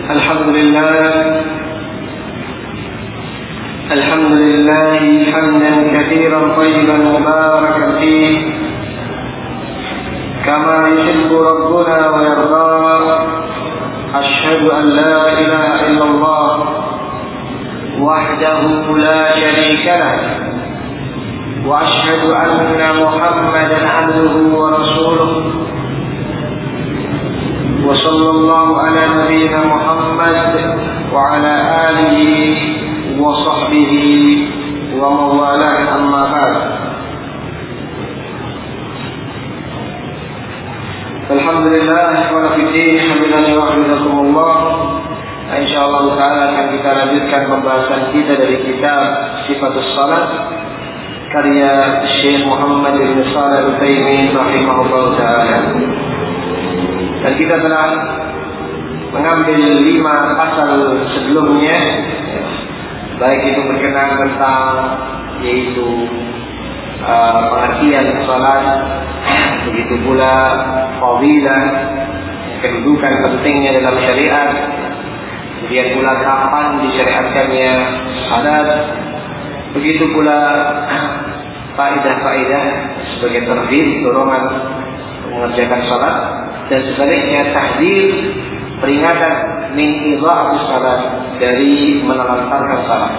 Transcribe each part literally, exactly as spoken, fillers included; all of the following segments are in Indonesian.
الحمد لله الحمد لله حمدا كثيرا طيبا مباركا فيه كما يحب ربنا ويرضى. أشهد أن لا إله إلا الله وحده لا شريك له، وأشهد أن محمدا عبده ورسوله، وصلى الله على نبينا محمد وعلى آله وصحبه ومن والاه. أما بعد، alhamdulillah wa fiddin hamdan wa hamdakumullah. Insyaallah taala akan kita lanjutkan pembahasan kita dari kitab Sifatus Shalah karya Syekh Muhammad bin Shalih Al-Utsaimin rahimahullah taala. Dan kita telah mengambil lima pasal sebelumnya, baik itu berkenaan tentang yaitu uh, pengertian salat, begitu pula fadilah, kedudukan pentingnya dalam syariat, kemudian pula kapan disyariatkannya salat, begitu pula faedah-faedah sebagai targhib, dorongan mengerjakan salat, dan sebaliknya tahdzir, peringatan min idha'atis salat, dari menelantarkan salat.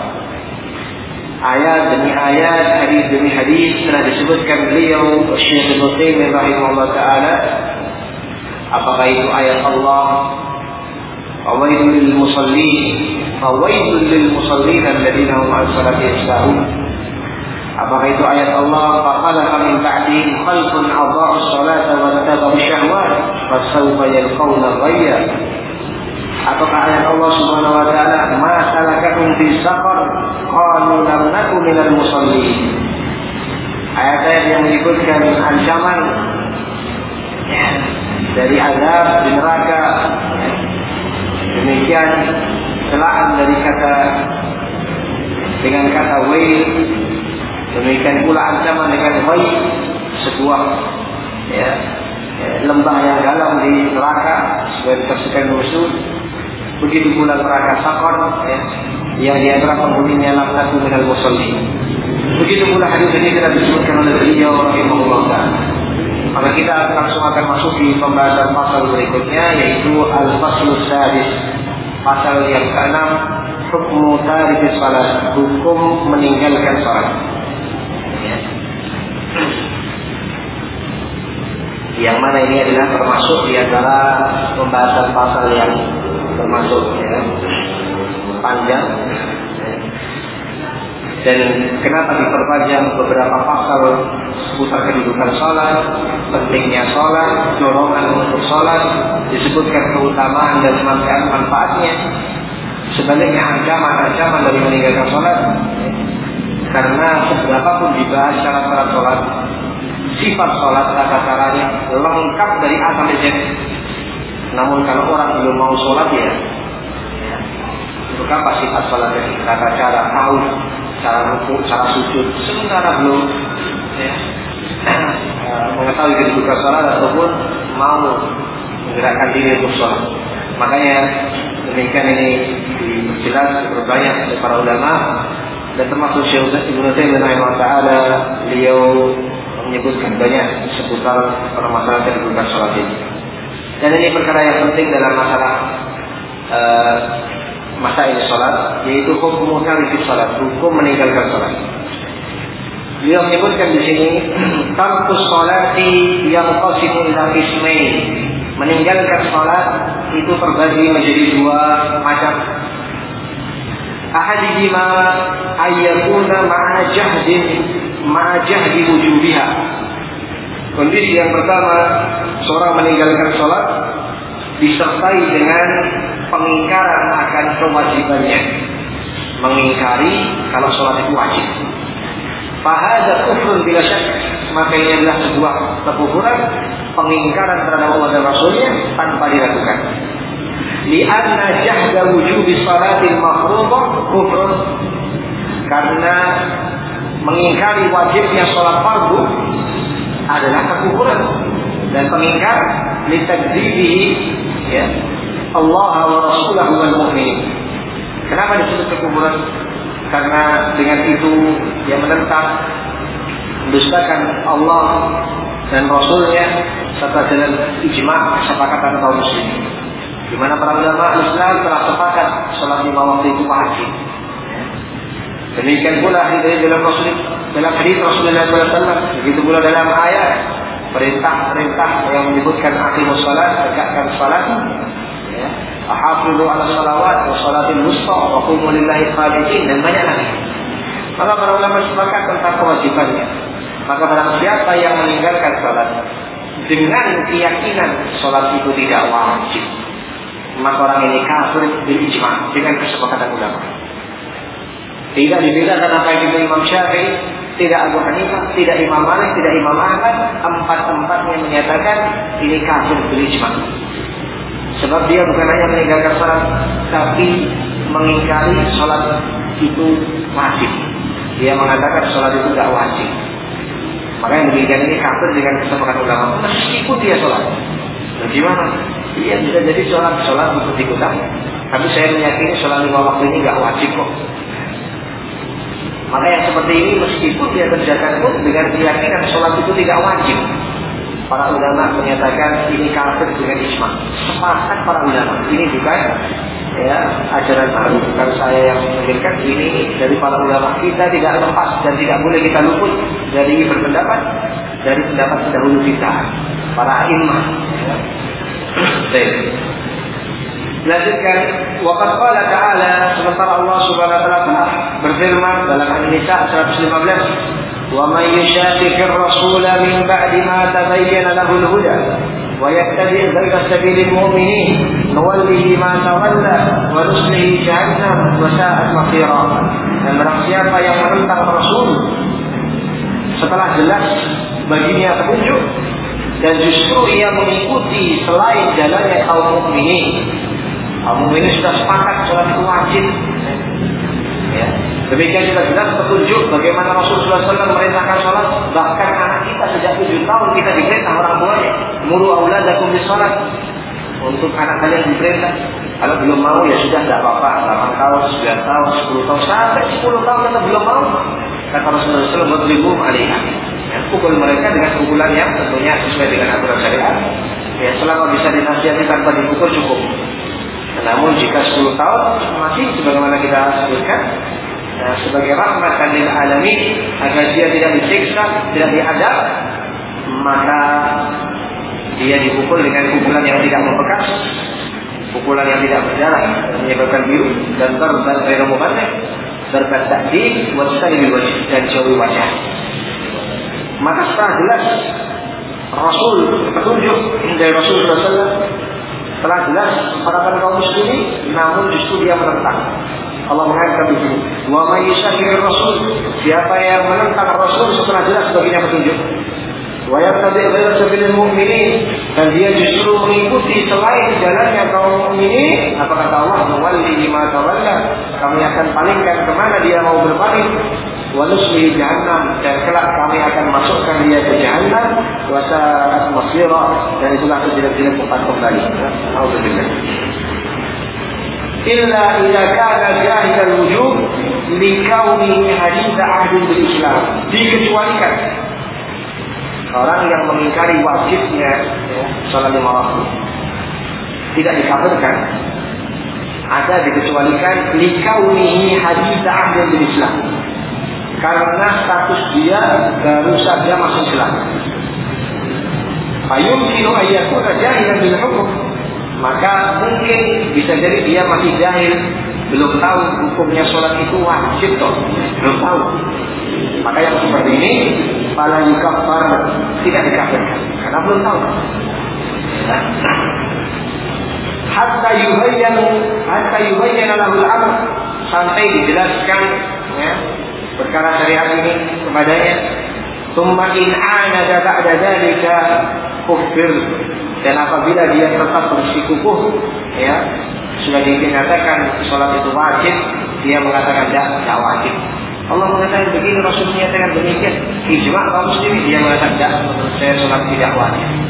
Ayat demi ayat, hadis demi hadis telah disebutkan beliau Syekh Ibnu Taimiyah rahimahullah taala. Apakah itu ayat Allah, fawailul lil musallin, fawailul lil musallin alladziina hum 'an salatihim sahun. Apakah itu ayat Allah, faqala min ba'dihim khalqun adha'u as-salata wa tabaa'u syahwat fasawfa yalqawna ghayya. Apakah ayat Allah Subhanahu wa taala, ma salakakum fi saqar qalu lam naku minal musallin. Ayat-ayat yang menyebutkan ancaman ya, dari azab di neraka. Demikian celaan dari kata dengan kata wail. Demikian pula ancaman dengan wail, sebuah ya, lembah yang dalam di neraka sebagai tersekan musuh. Begitu pula neraka Saqar ya, yang di antara penghuninya lam naku minal musallin. Begitu pula hadis ini telah disebutkan oleh beliau rahimahullah taala. Maka kita langsung akan masuk di pembahasan pasal berikutnya, yaitu al-faslus sadis, pasal yang keenam, hukmu tarikis salat, hukum meninggalkan salat. Ya. Yang mana ini adalah termasuk di antara pembahasan pasal yang termasuk ya, panjang ya. Dan kenapa diperpanjang beberapa pasal seputar kedudukan salat, pentingnya salat, dorongan untuk salat, disebutkan keutamaan dan manfaat-manfaatnya, sebaliknya ancaman-ancaman dari meninggalkan salat ya. Karena seberapapun dibahas syarat-syarat salat, sifat salat, tata caranya lengkap dari A sampai Z. Namun kalau orang belum mau sholat ya, ya untuk apa sifat sholatnya? Tata cara, tahu cara rukuk, cara sujud, sementara belum ya, mengetahui kedudukan sholat ataupun mau menggerakkan diri untuk sholat. Makanya demikian ini dijelas diperbanyak oleh para ulama, dan termasuk Syekh Ibnu Taimiyah rahimahullah taala, beliau menyebutkan banyak seputar permasalahan kedudukan sholat ini. Dan ini perkara yang penting dalam masalah uh, masalah salat, yaitu hukum tarikis salat, hukum meninggalkan salat. Beliau menyebutkan di sini tarkus salati yang qasimu ila qismain. Meninggalkan salat itu terbagi menjadi dua macam. Ahadihima ayyakuna ma'a jahdin ma'a jahdi wujubiha. Kondisi yang pertama, seorang meninggalkan sholat disertai dengan pengingkaran akan kewajibannya, mengingkari kalau sholat itu wajib. Fahadha kufrun bila syak, maka ini adalah sebuah kekufuran, pengingkaran terhadap Allah dan Rasulnya tanpa diragukan. Li'anna jahda wujubi shalatil mafruḍah kufrun, karena mengingkari wajibnya sholat fardu adalah kekufuran, dan pengingkar litakdzibihi ya Allah wa rasulahu wal mu'minin. Kenapa disebut kekufuran? Karena dengan itu dia menentang, mendustakan Allah dan Rasulnya serta dengan ijma' kesepakatan kaum muslimin. Di mana para ulama Islam telah sepakat salat lima waktu itu wajib. Demikian pula hadis dalam Rasul dalam hadis Rasulullah sallallahu alaihi wasallam, begitu pula dalam ayat perintah-perintah yang menyebutkan aqimus salat, tegakkan salat, ya, hafizu ala salawat wa salatil wusta wa qumu lillahi qanitin, dan banyak lagi. Maka para ulama sepakat tentang kewajibannya. Maka barang siapa yang meninggalkan salat dengan keyakinan salat itu tidak wajib, maka orang ini kafir bil ijma' dengan kesepakatan ulama. Tidak dibedakan apa yang itu Imam Syafi'i, tidak Abu Hanifah, tidak Imam Malik, tidak Imam Ahmad, empat-empatnya menyatakan ini kafir bil ijma'. Sebab dia bukan hanya meninggalkan salat, tapi mengingkari salat itu wajib. Dia mengatakan salat itu tidak wajib. Maka yang demikian ini kafir dengan kesepakatan ulama, meskipun dia salat. Bagaimana? Dia bisa jadi sholat sholat untuk ikutan, tapi saya meyakini sholat lima waktu ini nggak wajib kok. Maka yang seperti ini meskipun dia kerjakan pun dengan keyakinan sholat itu tidak wajib, para ulama menyatakan ini kafir dengan ijma'. Sepakat para ulama. Ini bukan ya ajaran baru, bukan saya yang menginginkan, ini dari para ulama. Kita tidak lepas dan tidak boleh kita luput dari berpendapat dari pendapat terdahulu kita, para imam. Ya. Baik. Lanjutkan, waqad qala ta'ala, sementara Allah Subhanahu wa taala berfirman dalam An-Nisa seratus lima belas, "Wa may yushaqiqir rasula min ba'di ma tabayyana lahu al-huda wa yattabi' ghayra sabilil mu'minin nuwallihi ma tawalla wa nuslihi jahannam wa sa'at masira." Dan barang siapa yang menentang Rasul setelah jelas baginya petunjuk dan justru ia mengikuti selain jalannya kaum mukminin. Kaum mukminin sudah sepakat sholat itu wajib. Ya. Demikian juga jelas petunjuk bagaimana Rasulullah shallallahu alaihi wasallam merintahkan sholat. Bahkan anak kita sejak tujuh tahun kita diperintah orang tuanya, muru auladakum bis sholat. Untuk anak kalian diperintah. Kalau belum mau ya sudah tidak apa-apa. delapan tahun, sembilan tahun, sepuluh tahun, sampai sepuluh tahun kita belum mau. Kata Rasulullah shallallahu alaihi wasallam, alaiha. Ya, pukul mereka dengan pukulan yang tentunya sesuai dengan aturan syariat. Ya, selama bisa dinasihati tanpa dipukul cukup. Namun jika sepuluh tahun masih sebagaimana kita sebutkan, ya, sebagai rahmatan lil alamin, agar dia tidak disiksa, tidak diadab, maka dia dipukul dengan pukulan yang tidak membekas, pukulan yang tidak berdarah, menyebabkan biru dan darban ghairu mubarak, darban ta'dib wa tasrih wajh, dan jauhi wajah. Maka setelah jelas Rasul petunjuk dari Rasulullah shallallahu alaihi wasallam, telah jelas para kaum muslimin, namun justru dia menentang. Allah mengatakan di sini, wa may yushaqiqir rasul, siapa yang menentang Rasul setelah jelas baginya petunjuk, wa yattabi' ghayra sabilil mu'minin, dan dia justru mengikuti selain jalannya kaum mukminin, apa kata Allah, nuwallihi ma tawalla, kami akan palingkan kemana dia mau berpaling, wa nuslihi jahannam, dan kelak kami akan masukkan dia ke jahannam, wa sa'at masira, dan itulah sejelek-jelek tempat kembali. Alhamdulillah. Illa idza kana jahidal wujub li kaunihi hadits ahdin bil Islam, dikecualikan orang yang mengingkari wajibnya ya, salat lima waktu tidak dikafirkan, ada dikecualikan li kaunihi hadits ahdin bil Islam, karena status dia baru saja masuk Islam. Fayumkinu ayyakuna jahilan bil hukum, maka mungkin bisa jadi dia masih jahil, belum tahu hukumnya sholat itu wajib toh, belum tahu. Maka yang seperti ini fala yukaffar, tidak dikafirkan karena belum tahu. Hatta yubayyan hatta yubayyan lahu al-amr, sampai dijelaskan ya perkara syariat ini kepadanya. Tsumma in anada ba'da dzalika kufir, dan apabila dia tetap bersikukuh ya sudah dinyatakan sholat itu wajib, dia mengatakan tidak, tidak wajib. Allah mengatakan begini, Rasul menyatakan demikian, ijma' kaum muslimin, dia mengatakan tidak, menurut saya sholat tidak wajib.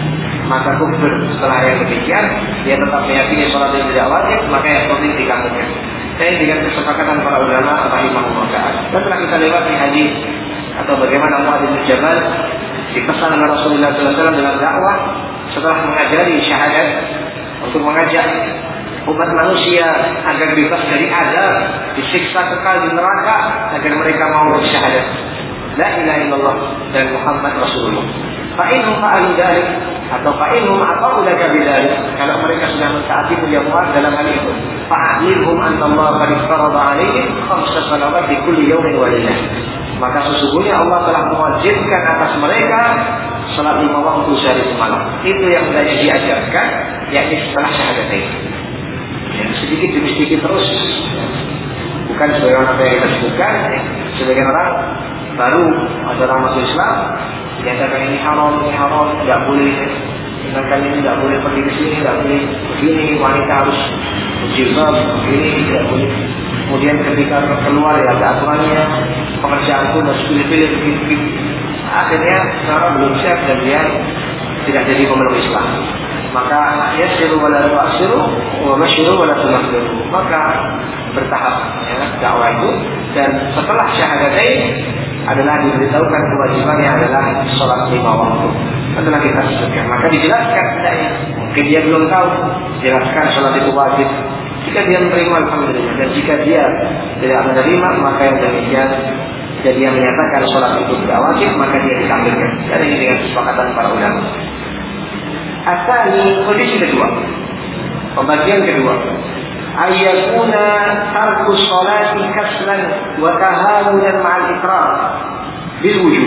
maka kufur. Setelah yang demikian, dia tetap meyakini sholat yang tidak wajib, maka yang penting dikafirkan. Saya dengan kesepakatan para ulama rahimahullah ta'ala. Dan telah kita lewati hadis atau bagaimana Muadz bin Jabal dipesan oleh Rasulullah sallallahu alaihi wasallam dalam dakwah setelah mengajari syahadat untuk mengajak umat manusia agar bebas dari azab, disiksa kekal di neraka, agar mereka mau bersyahadat la ilaha illallah dan Muhammad Rasulullah. Fa'inhum fa'alu dzalik atau fa'inhum ata'u laka bidzalik, kalau mereka sudah mentaati ya Muhammad dalam hal itu, fa'alimhum anna Allah qad farada 'alaihim khamsa salawat di kulli yawmin wa lailah, maka sesungguhnya Allah telah mewajibkan atas mereka salat lima waktu sehari semalam. Itu yang sudah diajarkan, yakni setelah syahadatain. Ya, sedikit demi sedikit terus, bukan sebagaimana yang kita sebutkan. Sebagian orang baru ada orang masuk Islam, dinyatakan ini haram, ini haram, tidak boleh, sedangkan ini tidak boleh pergi ke sini, tidak boleh begini, wanita harus berjilbab, begini, tidak boleh. Kemudian ketika keluar ya ada aturannya, pekerjaan pun harus pilih-pilih begini. Akhirnya sekarang belum siap dan dia tidak jadi pemeluk Islam. Maka yasiru wala tu'asiru wa masyiru wala tunasiru, maka bertahap ya, dakwah itu. Dan setelah syahadatain adalah diberitahukan kewajibannya adalah sholat lima waktu. Setelah kita sebutkan, maka dijelaskan tidaknya. Mungkin dia belum tahu, jelaskan sholat itu wajib. Jika dia menerima, alhamdulillah. Dan jika dia tidak menerima, maka yang demikian, jika dia menyatakan sholat itu tidak wajib, maka dia dikafirkan. Dan ini dengan kesepakatan para ulama. Asal kondisi kedua, pembagian kedua, ayyakuna tarku sholati kaslan wa tahawunan ma'al ikrar bil wujud,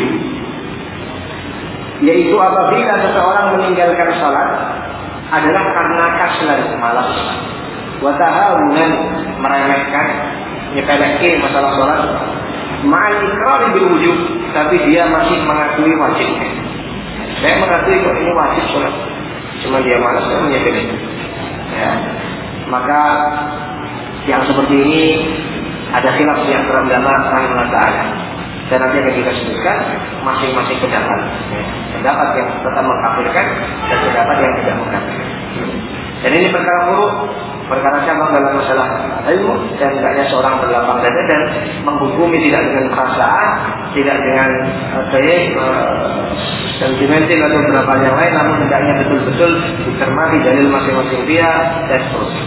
yaitu apabila seseorang meninggalkan sholat adalah karena kaslan, malas, wa tahawunan, meremehkan, nyepelekin masalah sholat, ma'al ikrar bil wujud, tapi dia masih mengakui wajibnya. Saya mengakui kok ini wajib sholat, cuma dia malas dan menyepelekan. Ya. Maka yang seperti ini ada khilaf yang ulama rahimahullah ta'ala, dan nanti akan kita sebutkan masing-masing pendapat. Ya. Pendapat yang tetap mengkafirkan dan pendapat yang tidak mengkafirkan. Dan ini perkara buruk, perkara cabang dalam masalah ilmu, dan hendaknya seorang berlapang dada dan menghukumi tidak dengan perasaan, tidak dengan gaya sentimental atau beberapa yang lain, namun hendaknya betul-betul dicermati dalil masing-masing dia dan seterusnya.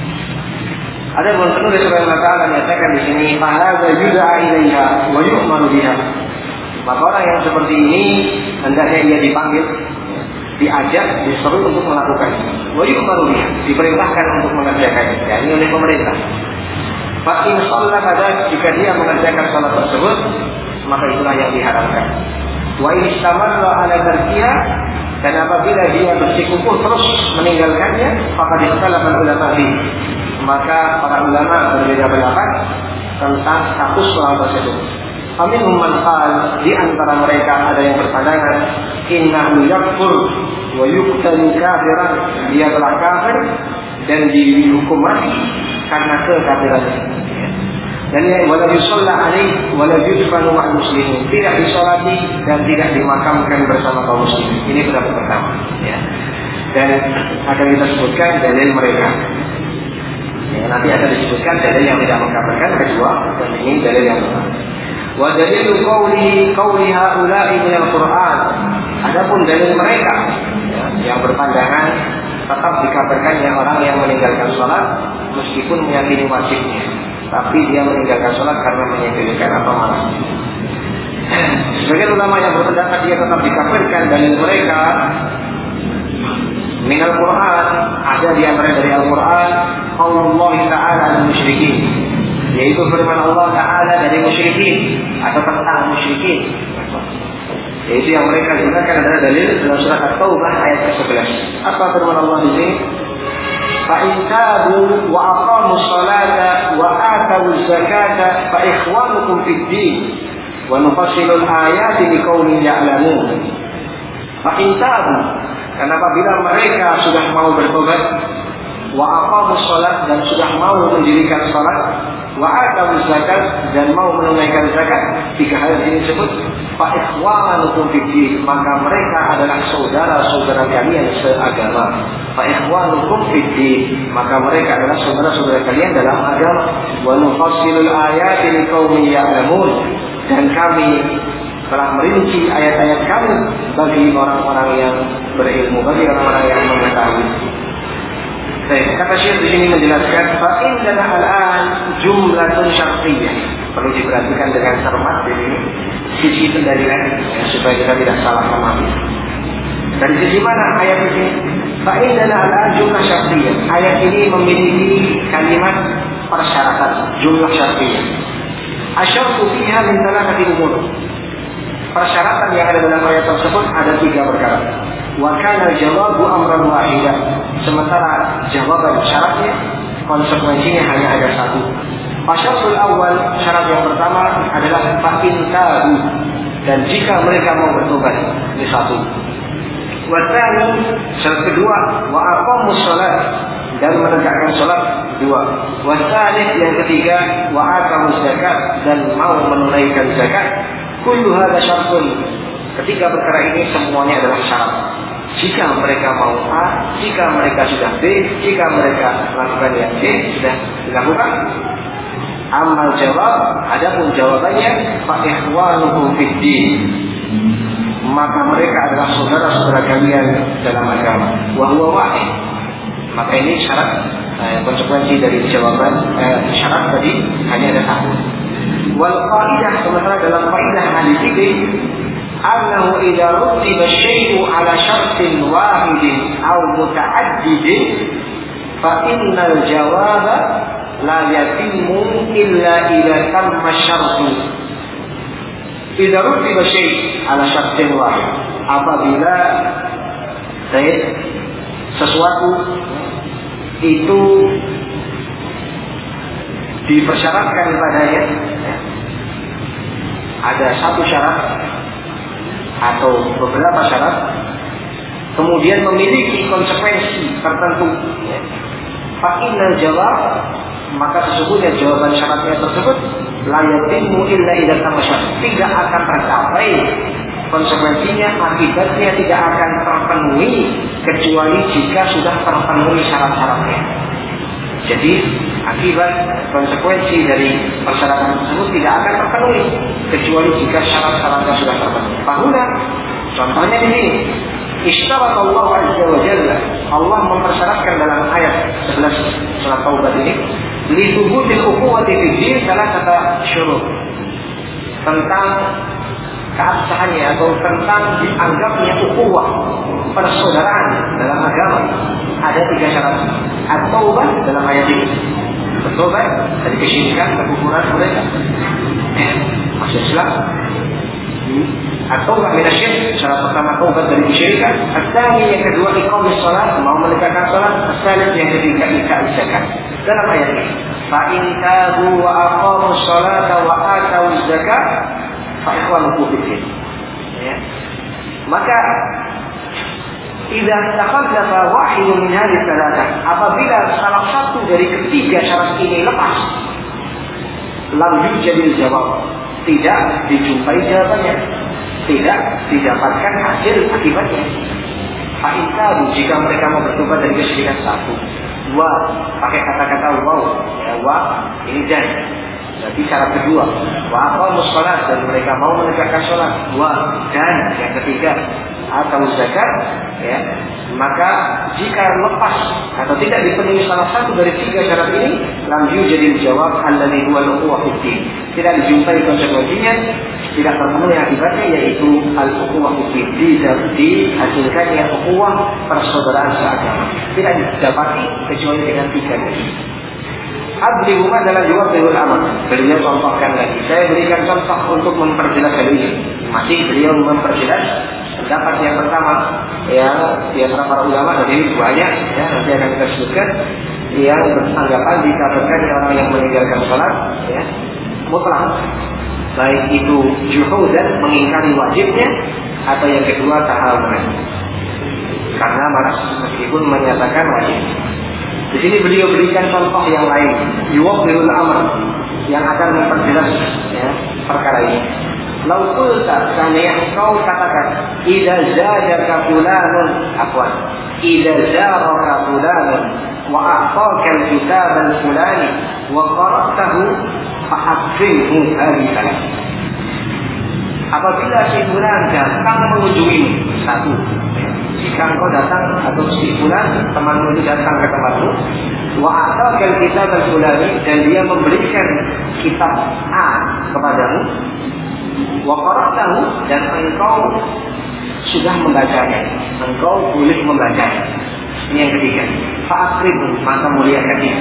Ada pun penulis surah Al-Ta'ala menyatakan di sini, "Fahadza yud'a ilaiha wa yu'maru biha." Maka orang yang seperti ini hendaknya ia dipanggil, diajak, disuruh untuk melakukan. Wa yu'maru biha, diperintahkan untuk mengerjakannya. Ya, ini oleh pemerintah. Fa in shalla kadza, jika dia mengerjakan salat tersebut, maka itulah yang diharapkan. Wa in istamarra ala tarkiha, dan apabila dia bersikukuh terus meninggalkannya, maka ikhtalafa ulama fi, maka para ulama berbeda pendapat tentang status orang tersebut. Faminhum man qala, di antara mereka ada yang berpandangan innahu yakfur wa yuqtalu kafiran, dia telah kafir dan dihukum mati karena kekafirannya. Dan yang wala yusalla alaihi wala yudfanu ma'al muslimin, tidak disolati dan tidak dimakamkan bersama kaum muslimin. Ini pendapat pertama, ya. Dan akan kita sebutkan dalil mereka. Ya, nanti akan disebutkan dalil yang tidak mengkafirkan kedua, dan ini dalil yang pertama. Wa dalilu qawli qawli haula'i min al-Qur'an. Adapun dalil mereka, ya, yang berpandangan tetap dikafirkannya orang yang meninggalkan sholat meskipun meyakini wajibnya, tapi dia meninggalkan sholat karena menyepelekan atau malas. Sebagian ulama yang berpendapat dia tetap dikafirkan, dalil mereka min al-Qur'an, ada di antara dari Al-Quran, Allah Ta'ala al-musyrikin, yaitu firman Allah Ta'ala dari musyrikin atau tentang musyrikin, yaitu yang mereka gunakan adalah dalil dalam surat At-Taubah ayat ke sebelas. Apa firman Allah di sini? Fa in tabu wa aqamu sholata wa atu zakata fa ikhwanukum fid din wa nufassilu al-ayati liqaumin ya'lamun. Fa in tabu, karena apabila mereka sudah mau bertobat, wa aqamu sholat, dan sudah mau mendirikan sholat, wa atu zakat, dan mau menunaikan zakat, tiga hal ini disebut, fa ikhwanukum fiddin, maka mereka adalah saudara-saudara kalian seagama. Fa ikhwanukum fiddin, maka mereka adalah saudara-saudara kalian dalam agama. Wa nufassilul ayati liqaumin ya'lamun, dan kami telah merinci ayat-ayat kami bagi orang-orang yang berilmu, bagi orang-orang yang mengetahui. Baik, kata Syekh di sini menjelaskan fa indana al-an jumlatun syartiyah. Perlu diperhatikan dengan cermat di sini sisi pendalilan ya, supaya kita tidak salah memahami. Dari sisi mana ayat ini? Fa indana al-an jumlah syartiyah. Ayat ini memiliki kalimat persyaratan, jumlah syartiyah. Asyartu fiha min thalathati umur. Persyaratan yang ada dalam ayat tersebut ada tiga perkara. Wa kana jawabu amran wahidah. Sementara jawaban syaratnya, konsekuensinya hanya ada satu. Asyaratul awal, syarat yang pertama adalah fa in tabu, dan jika mereka mau bertobat, ini satu. Wa tsani, syarat kedua, wa aqamus shalat, dan menegakkan salat, dua. Wa tsalits, yang ketiga, wa atawuz zakat, dan mau menunaikan zakat. Kullu hadza syartun. Ketiga perkara ini semuanya adalah syarat. Jika mereka mau A, jika mereka sudah B, jika mereka melakukan yang C, sudah dilakukan. Amal jawab, adapun jawabannya fa ikhwanukum fiddin, maka mereka adalah saudara-saudara kalian dalam agama. Wa huwa wahid. Maka ini syarat, eh, konsekuensi dari jawaban eh, syarat tadi hanya ada satu. Wal qaidah, sementara dalam qaidah hadis ini, annahu idza rutiba syai'u ala syartin wahidin aw muta'addidin fa innal jawaba la yatimmu illa idza tamma syartu. Idza rutiba syai' ala syartin wahid, apabila sesuatu itu dipersyaratkan padanya, ada satu syarat atau beberapa syarat, kemudian memiliki konsekuensi tertentu, fa innal jawab, maka sesungguhnya jawaban syaratnya tersebut la yatimmu illa idza tamma syarat, tidak akan tercapai konsekuensinya, akibatnya tidak akan terpenuhi kecuali jika sudah terpenuhi syarat-syaratnya. Jadi akibat konsekuensi dari persyaratan tersebut tidak akan terpenuhi kecuali jika syarat-syaratnya sudah terpenuhi. Bahula, contohnya di sini, isyarat Allah Azza wa Jalla, Allah mempersyaratkan dalam ayat sebelas surat Taubah ini, li thubutil ukhuwati fid din salasata syurut, tentang keabsahannya atau tentang dianggapnya ukhuwah, persaudaraan dalam agama, ada tiga syarat. At-taubah dalam ayat ini, bertobat dari kesyirikan, kekufuran mereka, masuk Islam. At-taubah minasyirik, syarat pertama taubat dari kesyirikan. At-tsani, yang kedua iqamis shalat, mau menegakkan salat. At-tsalits, yang ketiga ita' zakat. Dalam ayat ini, fa in tabu wa aqamus shalata wa atawuz zakat fa ikhwanukum fiddin. Ya. Maka idza taqaddama wahidun min hadhihi tsalatsah, apabila salah satu dari ketiga syarat ini lepas, lam yujadil jawab, tidak dijumpai jawabannya, tidak didapatkan hasil akibatnya. Fa in tabu, jika mereka mau bertobat dari kesyirikan, satu. Dua, pakai kata-kata waw, ya, wa ini dan. Jadi syarat kedua, wa aqamus shalat, dan mereka mau menegakkan salat. Dua, dan yang ketiga atau zakat, ya, maka jika lepas atau tidak dipenuhi salah satu dari tiga syarat ini, lam yujadil jawab alladhi huwa al-ukhuwah fiddin, tidak dijumpai konsekuensinya, tidak terpenuhi akibatnya, yaitu al-ukhuwah fiddin, dihasilkannya ukhuwah persaudaraan seagama, tidak didapati kecuali dengan tiga ini. Abdi Umar dalam jawab Bihul Amal, beliau contohkan lagi. Saya berikan contoh untuk memperjelas hal ini. Masih beliau memperjelas pendapat yang pertama, yang di antara para ulama, dari banyak, ya, nanti akan kita sebutkan, yang beranggapan dikatakan orang yang meninggalkan salat, ya, mutlak, baik itu juhudan, mengingkari wajibnya, atau yang kedua tahawunan, karena malas meskipun menyatakan wajib. Di sini beliau berikan contoh yang lain, yuwaqihul amr, yang akan memperjelas, ya, perkara ini. Lau qulta, seandainya kau katakan, idza zajaka fulanun, afwan, idza zaraka fulanun wa a'taka al-kitab al-fulani wa qara'tahu fa'akrimhu hadhihi. Apabila si fulan datang mengunjungimu, satu, jika engkau datang atau si fulan temanmu itu datang ke tempatmu, wa a'taka al-kitab al-fulani, dan dia memberikan kitab A kepadamu, wa qara'tahu, dan engkau sudah membacanya, engkau boleh membacanya. Ini yang ketiga. Fa'akrimhu, maka muliakan dia.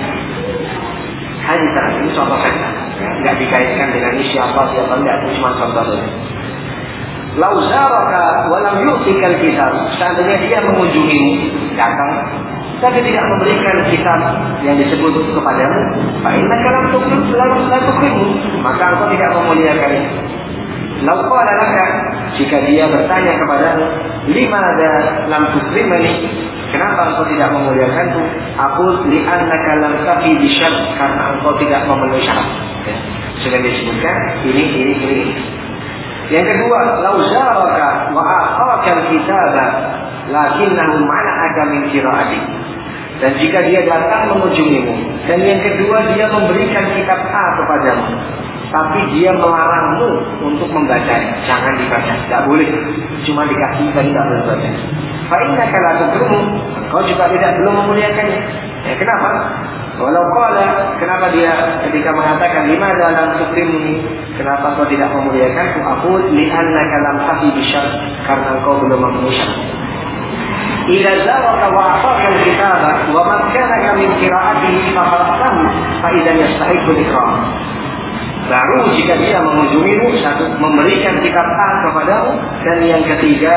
Hadis ini contoh saja, ya, tidak dikaitkan dengan ini siapa siapa tidak, itu cuma contoh saja. Lau zaraka wa lam yu'tikal kitab, seandainya dia mengunjungimu, datang tapi tidak memberikan kitab yang disebut kepadamu, fa innaka lam tukrimhu, maka engkau tidak memuliakannya. Lau qala laka, jika dia bertanya kepadamu, limada lam tukrimani, kenapa engkau tidak memuliakanku? Aku li'annaka lam tafi bisyart, karena engkau tidak memenuhi syarat. Ya. Sudah disebutkan ini ini ini. Yang kedua, lau zaraka wa a'taka al-kitaba lakinnahu mana'aka min qira'ati. Dan jika dia datang mengunjungimu, dan yang kedua dia memberikan kitab A kepadamu, tapi dia melarangmu untuk membacanya, jangan dibaca, tidak boleh, cuma dikasih dan tidak boleh baca. Fa innaka la tukrimu, kau juga tidak belum memuliakannya. Ya, kenapa? Walau qala, kenapa dia ketika mengatakan limadza lam tukrimni, kenapa kau tidak memuliakanku? Aku li'annaka lam tafi bisyart, karena engkau belum memenuhi syarat. Idza zaraka wa a'taka al-kitaba wa makkanaka min qira'atihi fa qara'tahu fa idzan yastahiqu al-ikram. Baru jika dia mengunjungimu, satu, memberikan kitab A kepadamu, dan yang ketiga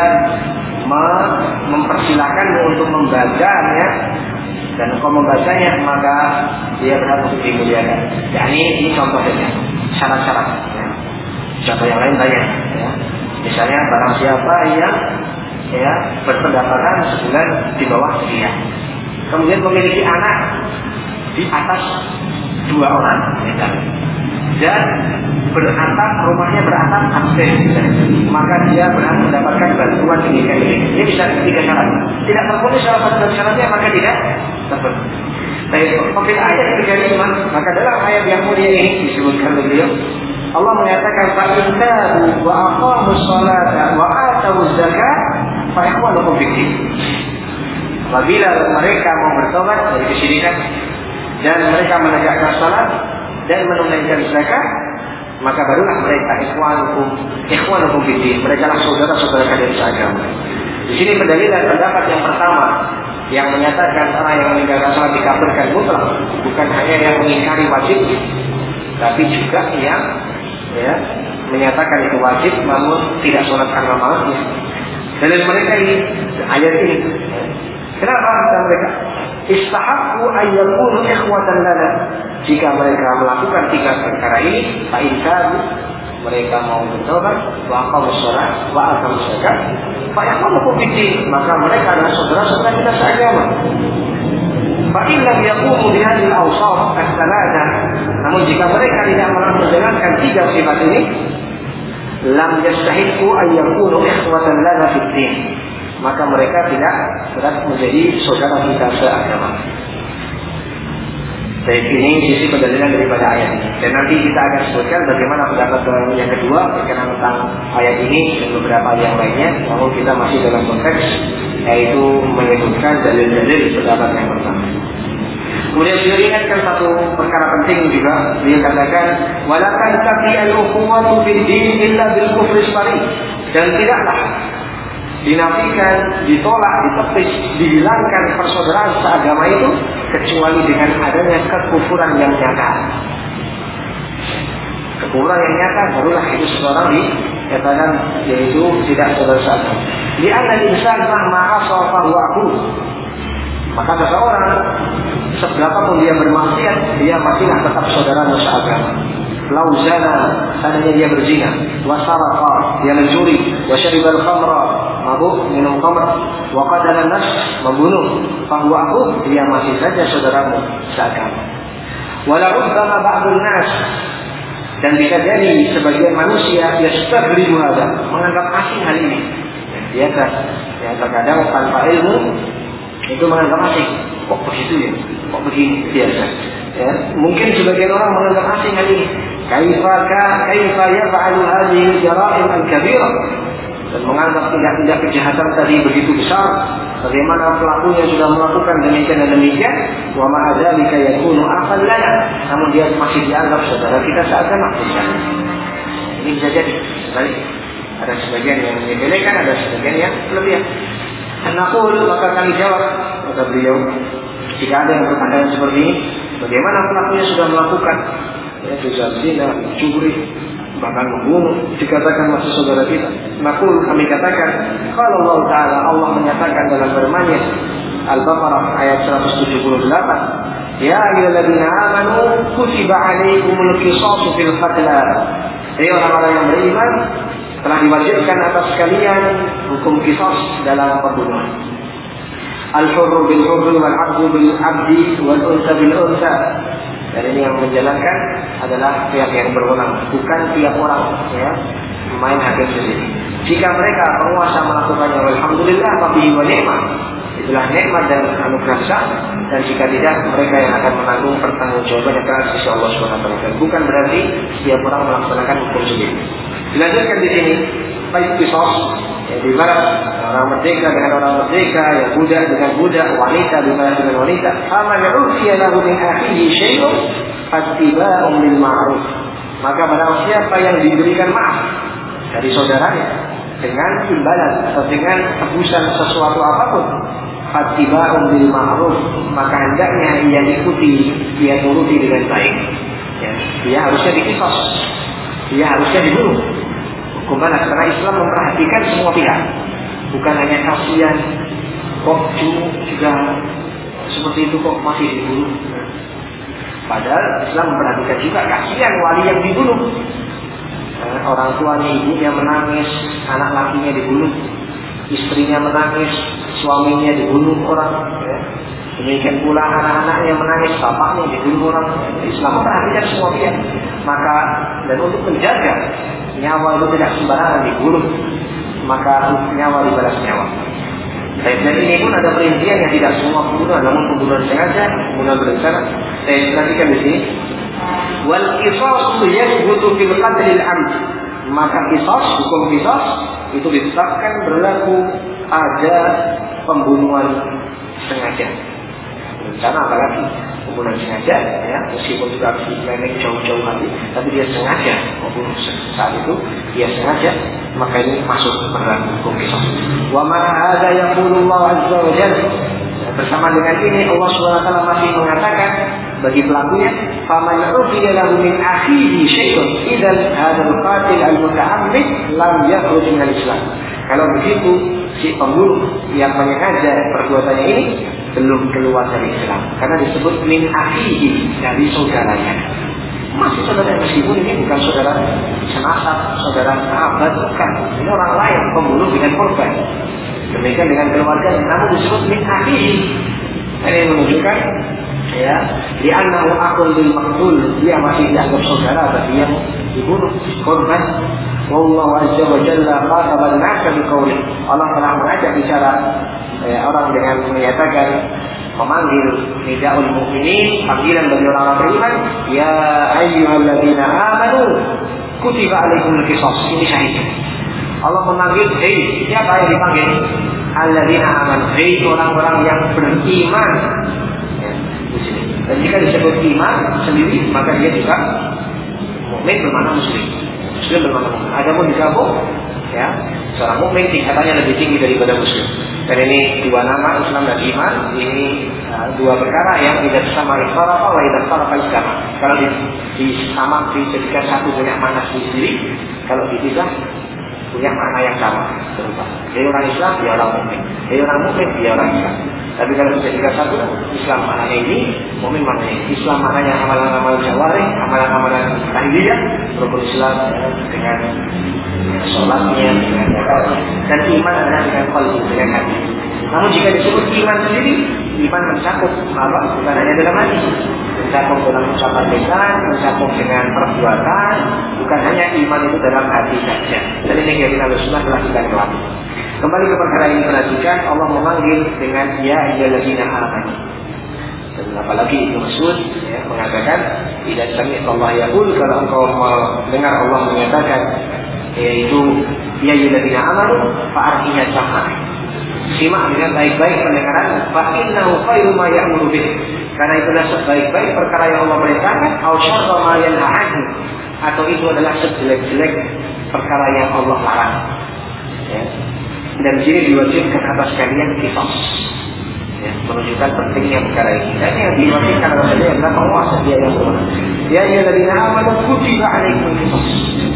mempersilakanmu untuk membacanya, dan engkau membacanya, maka dia berhak untuk dimuliakan. Ya, ini, ini contoh saja, syarat-syarat. Ya. Contoh yang lain banyak. Ya. Misalnya barang siapa yang ya berpendapatan sebulan di bawah dia, kemudian memiliki anak di atas dua orang, ya, dan beratap, rumahnya beratap absen, maka dia berhak mendapatkan bantuan pendidikan ini. Ini bisa tiga syarat. Tidak terpenuhi salah satu dari syaratnya, maka tidak terpenuhi. Baik, mungkin ayat tiga lima, maka dalam ayat yang mulia ini disebutkan oleh beliau, Allah menyatakan fa'intahu wa aqamus salata wa atawuz zakat fa ikhwanukum fid-din. Apabila mereka mau bertobat dari kesyirikan dan mereka menegakkan salat dan menunaikan zakat, maka barulah mereka ikhwanukum ikhwanukum fid-din, mereka lah saudara-saudara kalian seagama. Di sini pendalilan pendapat yang pertama yang menyatakan orang yang meninggalkan salat dikafirkan mutlak, bukan hanya yang mengingkari wajib, tapi juga yang ya menyatakan itu wajib namun tidak sholat karena malasnya. Dalil mereka ini ayat ini. Kenapa kata mereka? Istahaqqu an yakunu ikhwatan lana. Jika mereka melakukan tiga perkara ini, fa in tabu, mereka mau bertobat, wa aqamus shalah, wa aqamus zakat, fa ikhwanukum fid-din, maka mereka adalah saudara-saudara kita seagama. Fa in lam yaqumu bi hadhihi al-awsaf as-salatah, namun jika mereka tidak menjalankan tiga sifat ini, lam yastahiqu an yakunu ikhwatan lana fid-din, maka mereka tidak berat menjadi saudara kita seagama. Baik, ini sisi pendalilan daripada ayat ini. Dan nanti kita akan sebutkan bagaimana pendapat yang kedua berkenaan tentang ayat ini dan beberapa yang lainnya. Namun kita masih dalam konteks yaitu menyebutkan dalil-dalil pendapat yang pertama. Kemudian beliau ingatkan satu perkara penting juga. Beliau katakan, walakan tapi al-ukhuwatu fid-din illa bil kufri sharih. Dan tidaklah dinafikan, ditolak, ditepis, dihilangkan persaudaraan seagama itu kecuali dengan adanya kekufuran yang nyata. Kekufuran yang nyata barulah itu seseorang dikatakan yaitu tidak saudara seagama. Di anna insan mahma asa fa huwa aqu. Maka seseorang seberapapun dia bermaksiat, dia masihlah tetap saudara seagama. Lau zana, seandainya dia berzina, wasaraqa, dia mencuri, wasyaribal khamra, mabuk, minum khamr, wa qatala nafs, membunuh, fahuwa aqu, dia masih saja saudaramu seagama. Walau bama ba'dun nas, Dan bisa jadi sebagian manusia yastaghribu hadza, menganggap asing hal ini. Ya, biasa. Ya, terkadang tanpa ilmu itu menganggap asing. Kok begitu ya? Kok begini? Biasa. Ya, mungkin sebagian orang menganggap asing hal ini. Kaifa ka kaifa yaf'alu hadhihi jara'im al-kabirah? Dan menganggap tindak-tindak kejahatan tadi begitu besar, bagaimana pelakunya sudah melakukan demikian dan demikian, wa ma'a dzalika yakunu akhan lana, namun dia masih dianggap saudara kita seagama. Ini bisa jadi. Baik. Ada sebagian yang menyepelekan, ada sebagian yang lebih. Naqul, maka kami jawab, kata beliau, jika ada yang berpandangan seperti ini, bagaimana pelakunya sudah melakukan ya, dosa zina, curi, bahkan membunuh, dikatakan masih saudara kita. Naqul, kami katakan, kalau Allah Ta'ala, Allah menyatakan dalam firman-Nya Al-Baqarah ayat seratus tujuh puluh delapan, ya ayyuhalladzina amanu kutiba 'alaikumul qisasu fil qatla. Hai orang-orang yang beriman, telah diwajibkan atas kalian hukum qisas dalam pembunuhan. Al-hurru bil hurri wal 'abdu bil 'abdi wal unsa bil unsa. Dan ini yang menjalankan adalah pihak yang berwenang, bukan tiap orang ya main hakim sendiri. Jika mereka penguasa melakukannya, alhamdulillah wa bihi wa ni'mah, itulah nikmat dan anugerah sah. Dan jika tidak, mereka yang akan menanggung pertanggungjawaban atas sisi Allah Subhanahu wa taala. Bukan berarti setiap orang melaksanakan hukum sendiri. Dilanjutkan di sini, baik qisas, ya, di mana orang merdeka dengan orang merdeka, ya budak dengan budak, wanita dengan dengan wanita. Aman ufiya lahu min akhihi syai'un fattiba'un bil ma'ruf. Maka barang siapa yang diberikan maaf dari saudaranya dengan imbalan atau dengan tebusan sesuatu apapun, fattiba'un bil ma'ruf, maka hendaknya ia ikuti, ia turuti dengan baik. Ya, dia harusnya diqisas, dia harusnya dibunuh. Hukuman karena Islam memperhatikan semua pihak, bukan hanya kasihan kok juga seperti itu kok masih dibunuh. Padahal Islam memperhatikan juga kasihan wali yang dibunuh. Orang tuanya, ibunya menangis, anak lakinya dibunuh, istrinya menangis, suaminya dibunuh orang. Ya. Demikian pula anak-anaknya menangis, bapaknya dibunuh orang. Islam memperhatikan semua pihak. Maka dan untuk menjaga nyawa itu tidak sembarangan dibunuh, maka nyawa dibalas nyawa. Dan ini pun ada perincian yang tidak semua pembunuhan, namun pembunuhan sengaja, pembunuhan berencana. Saya perhatikan di sini. Wal qisasu yathbutu fil qatlil 'amd. Maka qisas, hukum qisas itu ditetapkan berlaku ada pembunuhan sengaja. Berencana apalagi pembunuhan sengaja, ya, meskipun juga harus diplanning jauh-jauh nanti, tapi dia sengaja membunuh saat itu, dia sengaja, maka ini masuk berlaku hukum qisas. Wa ma hadza yaqulu Allah azza wa jalla. Bersama dengan ini Allah subhanahu wa taala masih mengatakan bagi pelakunya, faman ufiya lahu min akhihi syai'un idzal hadzal qatil al-muta'ammid lam yakhruj min al-Islam. Kalau begitu si pembunuh yang menyengaja perbuatannya ini belum keluar dari Islam, karena disebut min akhihi, dari saudaranya. Masih saudara, meskipun ini bukan saudara senasab, saudara sahabat, bukan. Ini orang lain, pembunuh dengan korban. Demikian dengan keluarga, namun disebut min akhihi. Ini menunjukkan ya, di annahu akun bil maqtul, dia masih dianggap saudara bagi yang dibunuh, korban. Wallahu azza wa jalla qataba an-nasa biqauli. Allah telah mengajak bicara ya, orang dengan menyatakan, memanggil nidaul mukminin, panggilan bagi orang-orang beriman, ya ayyuhalladzina amanu kutiba alaikumul qisas. Ini syahidnya. Allah memanggil, hei, siapa yang dipanggil? Alladzina amanu, hei orang-orang yang beriman. Ya, di sini. Dan jika disebut iman sendiri, maka dia juga mukmin bermakna muslim. Muslim bermakna mukmin. Adapun digabung, ya, seorang mukmin tingkatannya lebih tinggi daripada muslim. Dan ini dua nama, Islam dan iman. Ini uh, dua perkara yang tidak sama ikharafa wa idza khalafa iskama. Kalau di, di sama dijadikan satu punya makna sendiri, kalau dipisah punya makna yang sama berupa. Dia orang Islam, dia orang mukmin. Dia orang mukmin, dia orang Islam. Tapi kalau dijadikan satu, Islam maknanya ini, mukmin maknanya ini. Islam maknanya amalan-amalan jawari, amalan-amalan tahiyah, rukun Islam ya, dengan sholatnya, dengan dan iman adalah dengan qalbi, dengan hati. Namun jika disebut iman sendiri, iman mencakup apa? Bukan hanya dalam hati, mencakup dalam ucapan lisan, mencakup dengan perbuatan, bukan hanya iman itu dalam hati saja. Dan ini yang kita sunnah telah kita kelak. Kembali ke perkara ini, perhatikan Allah memanggil dengan ya ayyuhalladzina amanu. Dan apalagi Ibnu Mas'ud ya, mengatakan tidak sami Allah yaqul, kalau engkau mendengar Allah menyatakan yaitu ya ayyuhalladzina amanu fa'artinya sama. Simak dengan baik-baik pendengaran, fa innahu khairu ma ya'muru bih. Karena itulah sebaik-baik perkara yang Allah perintahkan, au syarra ma yanha anhu, atau itu adalah sejelek-jelek perkara yang Allah larang. Ya. Dan di sini diwajibkan atas kalian qisas. Ya, menunjukkan pentingnya perkara ini. Dan yang diwajibkan atas kalian adalah penguasa dia yang berwenang. Ya ayyuhalladzina amanu kutiba alaikumul qisas.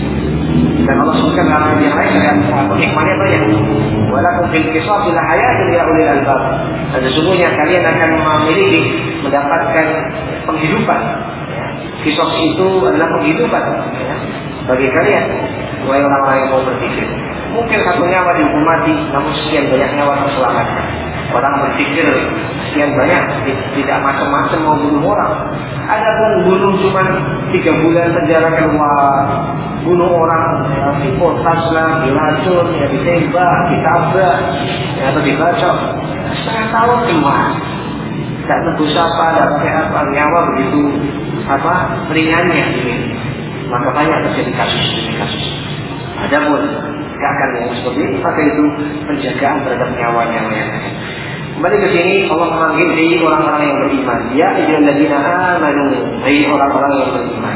Dan Allah sebutkan dalam ayat yang lain dengan hikmahnya banyak. Walakum fil qisasi la hayatun ya ulil albab. Dan sesungguhnya kalian akan memiliki mendapatkan penghidupan. Qisas itu adalah penghidupan ya, bagi kalian, wahai orang-orang yang mau berpikir. Mungkin satu nyawa dihukum mati, namun sekian banyak nyawa terselamatkan. Orang berpikir sekian banyak, tidak macam-macam mau bunuh orang. Ada pun bunuh cuma tiga bulan penjara keluar, bunuh orang ya, dipotas lah, diracun, ya, ditembak, ditabrak, ya, atau dibacok, ya, setengah tahun keluar. Tidak tebus apa, tidak pakai apa, nyawa begitu apa ringannya ini. Maka banyak terjadi kasus demi kasus. Adapun akan yang seperti ini, maka itu penjagaan terhadap nyawanya yang lain. Kembali ke sini, Allah memanggil dari orang-orang yang beriman. Ya ayyuhalladzina amanu, hai orang-orang yang beriman.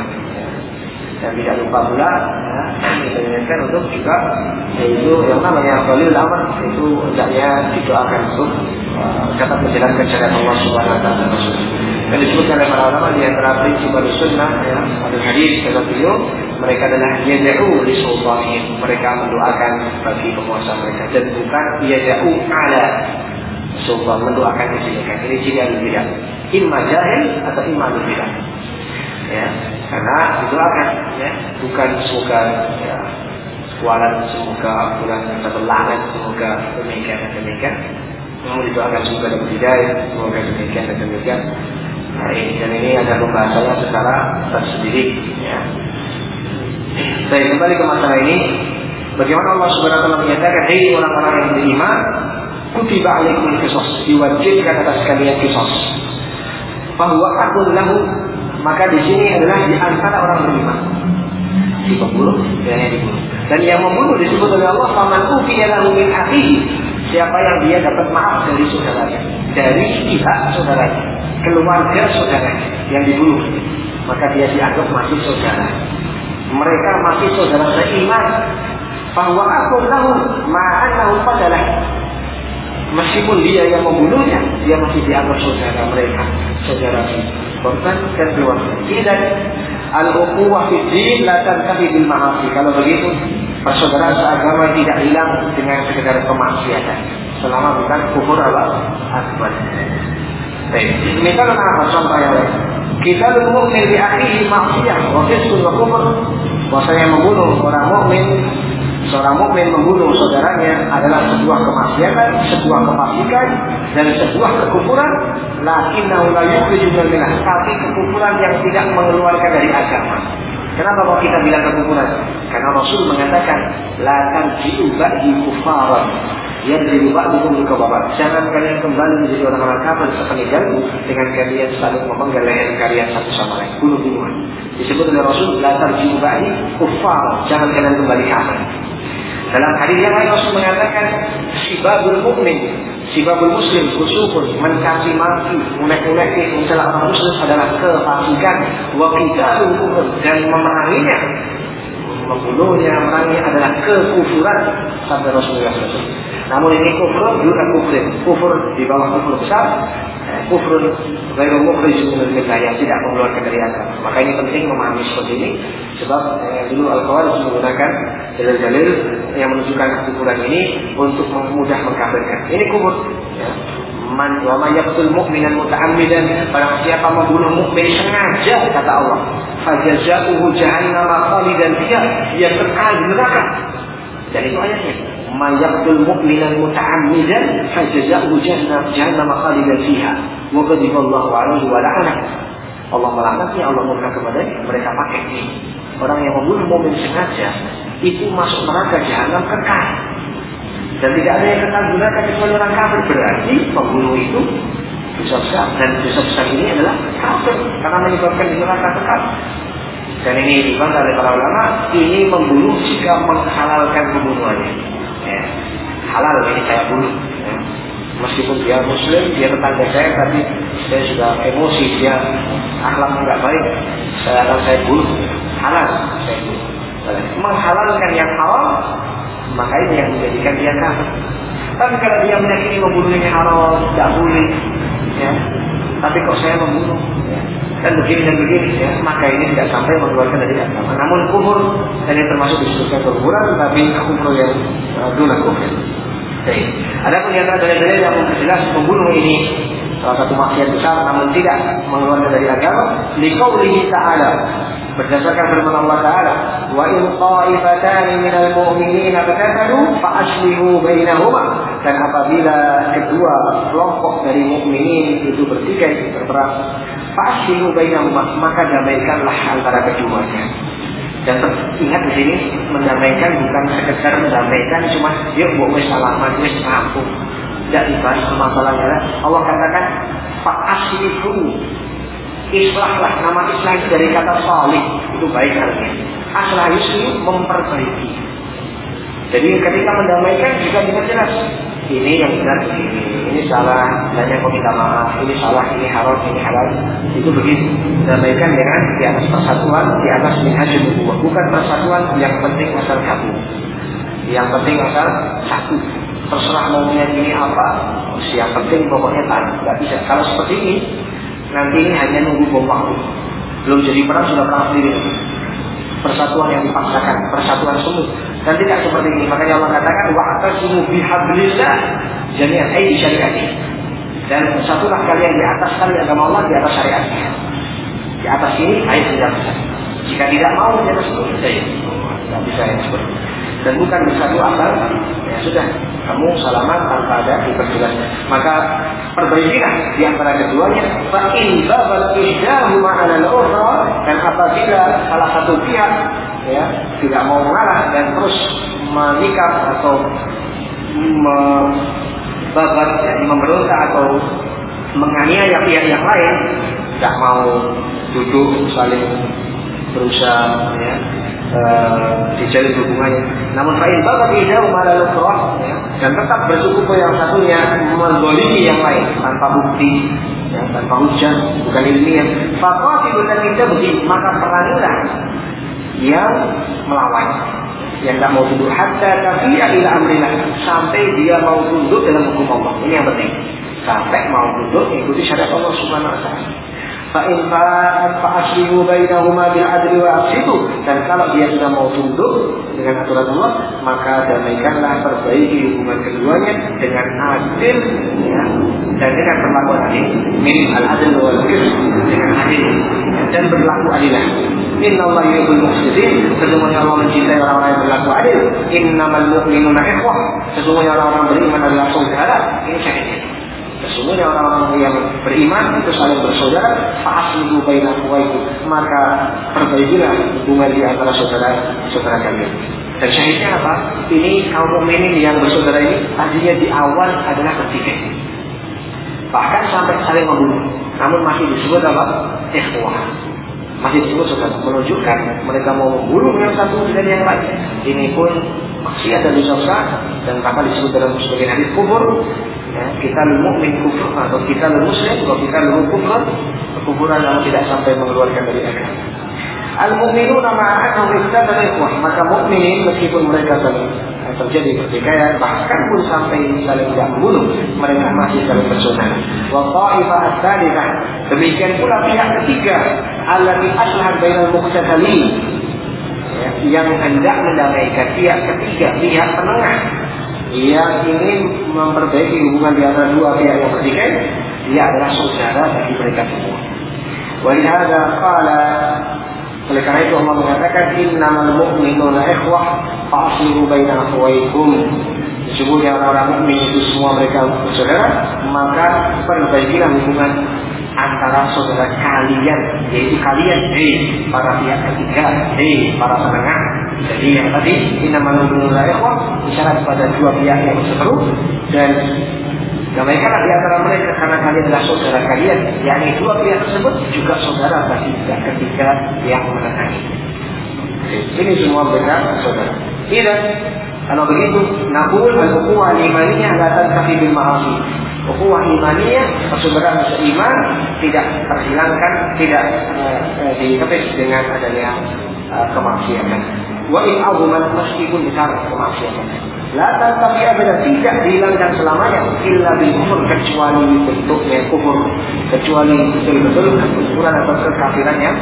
Dan tidak lupa pula, ya, kita ingatkan untuk juga yaitu yang namanya qalil amal, itu hendaknya didoakan untuk uh, dapat menjalankan syariat Allah Subhanahu wa taala. Dan disebutkan oleh para ulama di antara prinsip al-sunnah ya, ada hadis dalam beliau, mereka adalah yad'u li sultanihim, mereka mendoakan bagi penguasa mereka, dan bukan yad'u ala sultan, mendoakan kesyirikan. Ini ciri al-bidah, imma jahil atau imma al-bidah. Ya, karena didoakan ya, bukan semoga ya, kualan, semoga ambulan atau langat, semoga demikian dan demikian. Namun didoakan semoga dapat hidayah, semoga demikian dan demikian. Nah, ini, dan ini ada pembahasannya secara tersendiri. Ya. Baik, kembali ke masalah ini. Bagaimana Allah Subhanahu wa taala menyatakan, "Hei orang-orang yang beriman, kutiba alaikumul qisas, diwajibkan atas kalian qisas." Bahwa akun lahu, maka di sini adalah di antara orang beriman. Si pembunuh dan yang dibunuh. Dan yang membunuh disebut oleh Allah, "Faman ufiya lahu min akhihi." Siapa yang dia dapat maaf dari saudaranya, dari pihak saudaranya, keluarga saudaranya yang dibunuh, maka dia dianggap masih saudara. Mereka masih saudara seiman. Bahwa aku tahu ma'anahu padalah, meskipun dia yang membunuhnya, dia masih dianggap saudara mereka, saudara korban dan keluarga. Tidak al-ukhuwah fi din la tantahi bil ma'asi. Kalau begitu, persaudaraan seagama tidak hilang dengan sekedar kemaksiatan, selama bukan kufur apa akbar. Baik, misalnya apa contoh yang lain? Kita mukmin di akhihi maksiyah, wa fiskun wa kufur. Bahwasanya membunuh orang mukmin, seorang mukmin membunuh saudaranya adalah sebuah kemaksiatan, sebuah kefasikan, dan sebuah kekufuran. Lakinnahu la yukhrijuna minah, tapi kekufuran yang tidak mengeluarkan dari agama. Kenapa kok kita bilang kekufuran? Karena Rasul mengatakan, la tarji'u ba'di kufaran, yarji'u ba'dukum bikababat. Jangan kalian kembali menjadi orang-orang kafir sepeninggalku dengan kalian saling memenggal leher kalian satu sama lain, bunuh-bunuhan. Disebut oleh Rasul, la tarji'u ba'di kufaran, jangan kalian kembali kafir. Dalam hadis yang lain Rasul mengatakan, sibabul mukmin, sibabul muslim, kusufun, mencaci maki, unek-unek, mencela orang muslim adalah kefasikan, wa qitalul kufur, dan memeranginya, membunuhnya, memeranginya adalah kekufuran, sabda Rasulullah shallallahu alaihi wasallam. Namun ini kufur, bukan kufur, kufur di bawah kufur besar, kufur ghairu mukhrij min al-millah, yang tidak mengeluarkan dari agama. Maka ini penting memahami seperti ini, sebab eh, dulu Al-Khawarij menggunakan dalil-dalil yang menunjukkan kekufuran ini untuk mudah mengkafirkan. Ini kufur. Ya. Man wa may yaqtul mu'minan muta'ammidan, barang siapa membunuh mukmin sengaja, kata Allah, fajazaohu jahannam khalidan fiha, dia kekal di neraka. Dan itu ayatnya. Mayaqtul mu'minan muta'ammidan fajaza'uhu jahannam jahannam khalidan fiha wa ghadiba Allahu 'alaihi wa la'anah. Allah melaknatnya, Allah murka kepadanya. Mereka pakai ini. Orang yang membunuh mukmin sengaja itu masuk neraka jahanam kekal. Dan tidak ada yang kekal di neraka kecuali orang kafir. Berarti pembunuh itu dosa besar, dan dosa besar ini adalah kafir karena menyebabkan di neraka kekal. Dan ini dibantah oleh para ulama, ini membunuh jika menghalalkan pembunuhannya. Ya. Halal ini saya bunuh. Ya. Meskipun dia muslim, dia tetangga saya, tapi saya sudah emosi, dia akhlak nggak baik, saya akan saya bunuh. Halal saya bunuh. Menghalalkan yang haram, maka ini yang menjadikan dia kafir. Tapi kalau dia meyakini membunuhnya haram, tidak boleh, ya. Tapi kok saya membunuh, ya. Dan begini dan begini, ya, maka ini tidak sampai mengeluarkan dari agama. Namun kufur, dan ini termasuk disebutkan kekufuran, tapi kufur yang uh, dunia kufur. Jadi, ada pun yang dalil-dalil yang jelas membunuh ini salah satu maksiat besar, namun tidak mengeluarkan dari agama. Liqaulihi ta'ala, berdasarkan firman Allah Ta'ala, wa in qa'ifatan minal mu'minina qatatalu fa aslihu bainahuma. Dan apabila kedua kelompok dari mukminin itu bertikai berperang, fa aslihu bainahuma, maka damaikanlah antara keduanya. Dan ingat di sini mendamaikan bukan sekedar mendamaikan cuma yuk buat wis salaman wis rampung. Tidak dibahas masalahnya. Allah katakan fa aslihu, islahlah. Nama islah itu dari kata salih, itu baik artinya. Aslah yusli, memperbaiki. Jadi ketika mendamaikan juga diperjelas, ini yang benar begini, ini salah, dan yang meminta maaf, ini salah, ini haram, ini halal. Itu begitu. Mendamaikan dengan di atas persatuan, di atas minhajul nubuwah. Bukan persatuan yang penting asal satu, yang penting asal satu. Terserah maunya ini apa, yang penting pokoknya tadi. Tidak bisa. Kalau seperti ini, nanti ini hanya nunggu bom waktu. Belum jadi perang sudah perang sendiri. Persatuan yang dipaksakan, persatuan semu. Dan tidak seperti ini. Makanya Allah katakan wa'tasimu bihablillah jami'an ay bi syari'ati. Dan satulah kalian di atas tali agama Allah, di atas syariatnya. Di atas ini ayat senjata. Jika tidak mau di atas itu tidak tidak bisa yang seperti itu. Dan bukan bersatu akal, ya sudah, kamu salaman tanpa ada diperjelasnya. Maka perbaikilah di antara keduanya. Fa in babal ihdahuma 'ala al-ukhra, dan apabila salah satu pihak ya tidak mau mengalah dan terus menikah atau membabat, ya, memberontak atau menganiaya pihak yang lain, tidak mau duduk saling berusaha, ya, Uh, dijalin hubungannya. Namun fa'in babat idau malah lukrah, ya, dan tetap bersekufu yang satunya menzalimi yang lain tanpa bukti, ya, tanpa hujah, bukan ilmiah. Faqatilul ladzina tabghi, maka perangilah yang melawan, yang tak mau tunduk, hatta tafi'a ila amrillah, sampai dia mau tunduk dalam hukum Allah. Ini yang penting. Sampai mau tunduk ikuti syariat Allah Subhanahu wa taala. Fa'in fa'at fa'aslihu bainahuma bil adli wa aqsitu, dan kalau dia sudah mau tunduk dengan aturan Allah, maka damaikanlah, perbaiki hubungan keduanya dengan adil, ya, dan dengan perlakuan adil. Min al-adl wal qist, dengan adil dan berlaku adilah. Innallaha yuhibbul muqsitin, sesungguhnya Allah mencintai orang-orang yang berlaku adil. Innamal mu'minuna ikhwah, sesungguhnya orang-orang beriman adalah saudara. Ini syahidnya. Sesungguhnya orang-orang yang beriman itu saling bersaudara. Fa'aslihu baina akhawaykum, maka perbaikilah hubungan di antara saudara-saudara kalian. Dan syahidnya apa? Ini kaum mukminin yang bersaudara ini tadinya di awal adalah bertikai, bahkan sampai saling membunuh, namun masih disebut apa? Ikhwah. Masih disebut saudara, menunjukkan mereka mau membunuh yang satu dengan yang lain. Ini pun maksiat dan dosa besar, dan bahkan disebut dalam sebagian hadis kufur. Ya, kita mukmin kufur, atau kita muslim, atau kita kufur, kekufuran yang tidak sampai mengeluarkan dari agama. Al-mu'minuna ma'anahum ikhtan ikhwah, maka mukminin meskipun mereka saling terjadi pertikaian, bahkan pun sampai saling tidak membunuh, mereka masih saling bersaudara. Wa ta'ifah ats-tsalitsah, demikian pula pihak ketiga, allati aslahat bainal muqtatalin, ya, yang hendak mendamaikan, pihak ketiga, pihak penengah yang ingin memperbaiki hubungan di antara dua pihak yang bertikai, dia adalah saudara bagi mereka semua. Wa lihadza qala, oleh karena itu Allah mengatakan innamal mu'minuna ikhwah fa'aslihu baina akhawaykum, sesungguhnya orang-orang mukmin itu semua mereka bersaudara, maka perbaikilah hubungan antara saudara kalian, yaitu kalian, hei para pihak ketiga, hei para penengah. Jadi yang tadi innamal mu'minuna ikhwah isyarat pada dua pihak yang berseteru, dan damaikanlah di antara mereka karena kalian adalah saudara kalian, yakni dua pihak tersebut juga saudara bagi pihak ketiga yang menengahi. Ini semua mereka saudara. Tidak. Kalau begitu, naqul al-ukhuwah al-imaniyah la tantafi bil ma'asi. Ukhuwah imaniyah, persaudaraan seiman tidak terhilangkan, tidak uh, ditepis dengan adanya uh, kemaksiatan. Wa in azumat, meskipun besar kemaksiatan. La tantafi abadan, tidak dihilangkan selamanya illa bil kufur, kecuali bentuknya kufur, kecuali betul-betul kekufuran atau kekafiran yang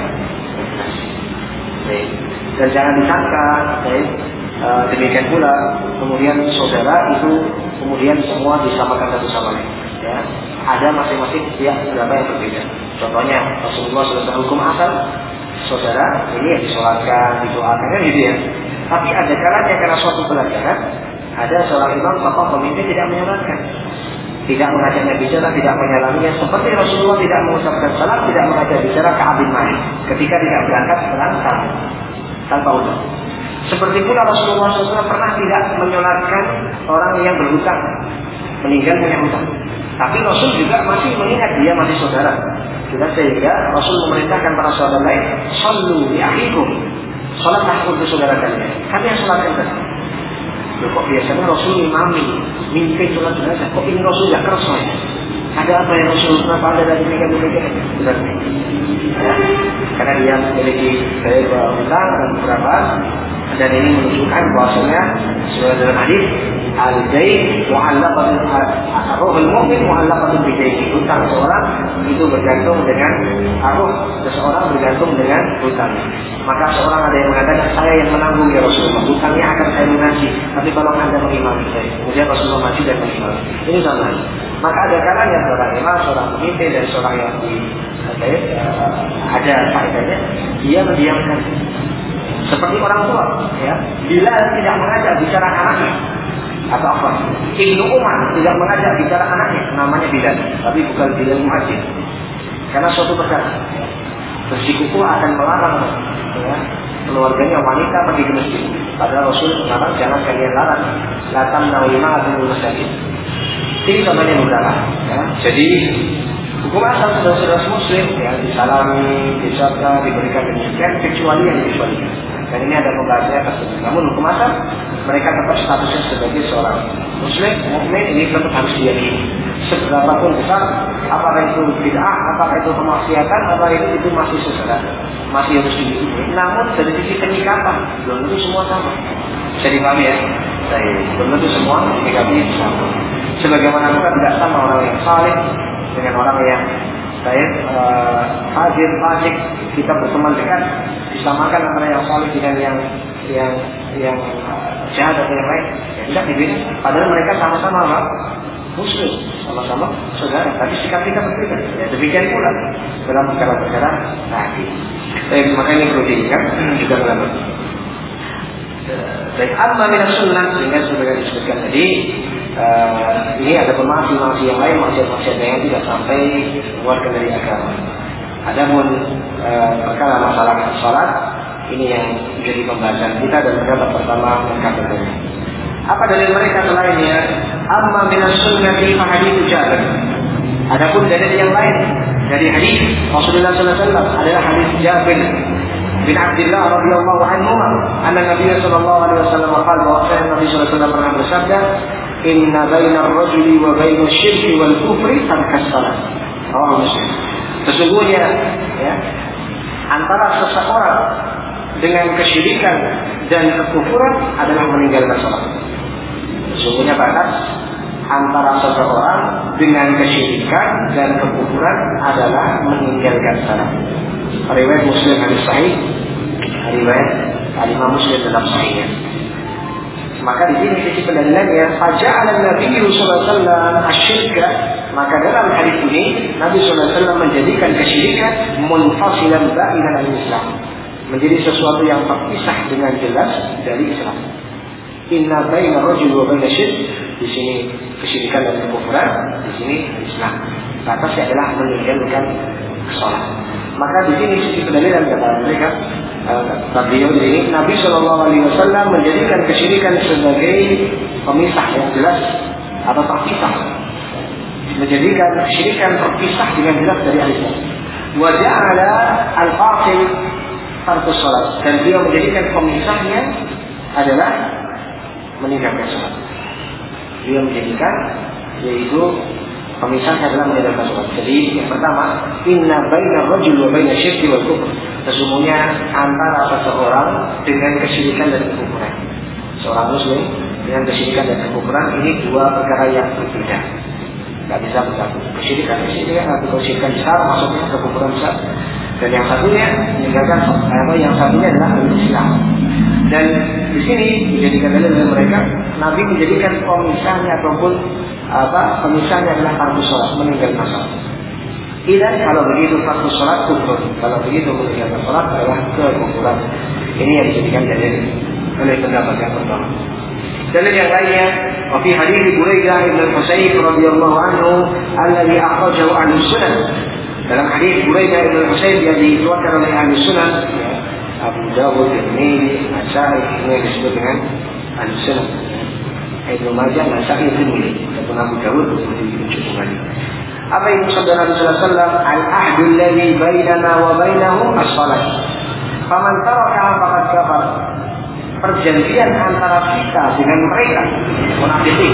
baik. Dan jangan disangka, baik. Uh, demikian pula kemudian saudara itu kemudian semua disamakan satu sama lain, ya. Ada masing-masing pihak saudara yang berbeda. Contohnya Rasulullah shallallahu alaihi wasallam hukum asal saudara ini yang disolatkan, didoakan, kan gitu ya. Tapi ada kalanya karena suatu pelajaran ada seorang imam tokoh pemimpin tidak menyolatkan, tidak mengajaknya bicara, tidak menyalaminya, seperti Rasulullah tidak mengucapkan salam, tidak mengajak bicara Ka'ab bin Malik ketika tidak berangkat perang tanpa uzur. Seperti pula Rasulullah shallallahu alaihi wasallam pernah tidak menyolatkan orang yang berhutang, meninggal punya hutang. Tapi Rasul juga masih mengingat dia masih saudara. Sudah sehingga Rasul memerintahkan para saudara lain, sallu li akhikum, salatlah untuk saudara kalian. Kami yang salatkan tadi. Kok biasanya Rasul imami, mimpin salat jenazah. Kok ini Rasul tidak keras ya? Ada apa yang Rasul kenapa ada dari mereka-mereka? Sudah ya. Karena dia memiliki daya hutang dan beberapa. Dan ini menunjukkan bahwasanya sesuai dengan hadis al-dain mu'allaqatun ar-ruhul mu'min mu'allaqatun bi-daini. Hutang seorang itu bergantung dengan arwah seseorang, bergantung dengan hutang. Maka seorang ada yang mengatakan saya yang menanggung ya Rasulullah, hutangnya akan saya lunasi, tapi kalau Anda mengimami saya. Kemudian Rasulullah maju dan mengimami. Ini sama. Maka ada kalanya seorang imam, seorang pemimpin dan seorang yang di ada faedahnya dia mendiamkan. Seperti orang tua, ya, bila tidak mengajak bicara anaknya, atau apa? Ibnu Umar tidak mengajak bicara anaknya, namanya Bilal, tapi bukan Bilal Muadzin. Karena suatu perkara, ya, bersikuku akan melarang, ya, keluarganya wanita pergi ke masjid. Padahal Rasul melarang, jangan kalian larang, latam nawima atau masjid. Ini contohnya beberapa. Ya. Jadi hukum asal saudara-saudara Muslim, ya, disalami, disabda, diberikan demikian, kecuali yang dikecualikan. Dan ini ada pembahasannya tersebut. Namun hukum asal mereka tetap statusnya sebagai seorang Muslim, mukmin, ini tetap harus diyakini. Seberapapun besar, apakah itu bid'ah, apakah itu kemaksiatan, apakah itu itu masih saudara, masih harus diyakini. Namun dari sisi penyikapan, belum tentu semua sama. Jadi paham ya? Belum tentu semua menyikapi sama. Sebagaimana juga tidak sama orang yang saleh dengan orang yang baik, uh, fajir, fasik, kita berteman dekat, disamakan antara yang saleh dengan yang yang yang uh, jahat atau yang lain, ya, tidak dibeda. Padahal mereka sama-sama apa? Muslim, sama-sama saudara, tapi sikap kita berbeda. Ya, demikian pula dalam perkara-perkara tadi. Baik, makanya perlu diingat juga dalam baik amma min sunnah, sehingga sudah disebutkan tadi. Uh, ini ada pemaksud-maksud yang lain, maksud-maksud yang tidak sampai keluarkan dari agama. Adapun uh, perkara masalah salat, ini yang menjadi pembahasan kita dan pendapat pertama mengkabarkannya. Apa dalil mereka selainnya? Amma minas sunnati fa hadits Jabir. Adapun dalil yang lain dari hadis Rasulullah sallallahu alaihi wasallam adalah hadis Jabir bin Abdullah radhiyallahu anhu, anna Nabi sallallahu alaihi wasallam qala, wa Nabi sallallahu alaihi wasallam pernah bersabda, inna bainar rajuli wa bainasy syirki wal kufri tarkas salat. Rawahu Muslim. Sesungguhnya, ya, antara seseorang dengan kesyirikan dan kekufuran adalah meninggalkan salat. Sesungguhnya batas antara seseorang dengan kesyirikan dan kekufuran adalah meninggalkan salat. Riwayat Muslim hadis sahih, riwayat Imam Muslim dalam sahihnya. Maka di sini sisi pendalilannya, faja'ala Nabi sallallahu alaihi wasallam asyirka, maka dalam hadis ini Nabi sallallahu alaihi wasallam menjadikan kesyirikan munfasilan ba'inan al-Islam, menjadi sesuatu yang terpisah dengan jelas dari Islam. Inna baina rajul wa baina syirk, di sini kesyirikan dan kekufuran, di sini Islam. Batasnya adalah meninggalkan sholat. Maka di sini sisi pendalilan kata mereka, kata beliau di sini, Nabi Shallallahu Alaihi Wasallam menjadikan kesyirikan sebagai pemisah yang jelas atau terpisah, menjadikan kesyirikan terpisah dengan jelas dari Islam. Wa ja'ala al-fasil tarkus sholat, dan beliau menjadikan pemisahnya adalah meninggalkan sholat. Beliau menjadikan yaitu pemisahnya adalah meninggalkan sholat. Jadi yang pertama, inna baina rajul wa baina syirki wal kufr, sesungguhnya antara seseorang dengan kesyirikan dan kekufuran, seorang muslim dengan kesyirikan dan kekufuran, ini dua perkara yang berbeda. Tidak bisa bersatu. Kesyirikan kesyirikan atau kesyirikan besar maksudnya kekufuran besar, dan yang satunya meninggalkan apa yang satunya adalah Islam. Dan di sini dijadikan dalil mereka, Nabi menjadikan pemisahnya ataupun apa pemisahnya adalah tarkus sholat, meninggalkan sholat. Tidak, kalau begitu tarkus sholat kufur, kalau begitu meninggalkan sholat adalah kekufuran. Ini yang dijadikan dalil oleh pendapat yang pertama. Dalil yang lainnya, wa fi hadits Buraidah bin Husayb radhiyallahu anhu alladhi akhrajahu Ahlussunnah. Dalam hadis Buraidah bin Husayb yang dikeluarkan oleh Ahlussunnah, ya, Abu Dawud, Tirmidzi, Nasa'i, ini disebut dengan Ahlussunnah. Ibnu Majah, Nasa'i, Tirmidzi, ataupun Abu Dawud dirujuk kembali. Apa yang sabda Nabi sallallahu alaihi wasallam? Al-ahdu alladhi bainana wa bainahum as-shalah. Faman taraka faqad kafar. Perjanjian antara kita dengan mereka, munafikin.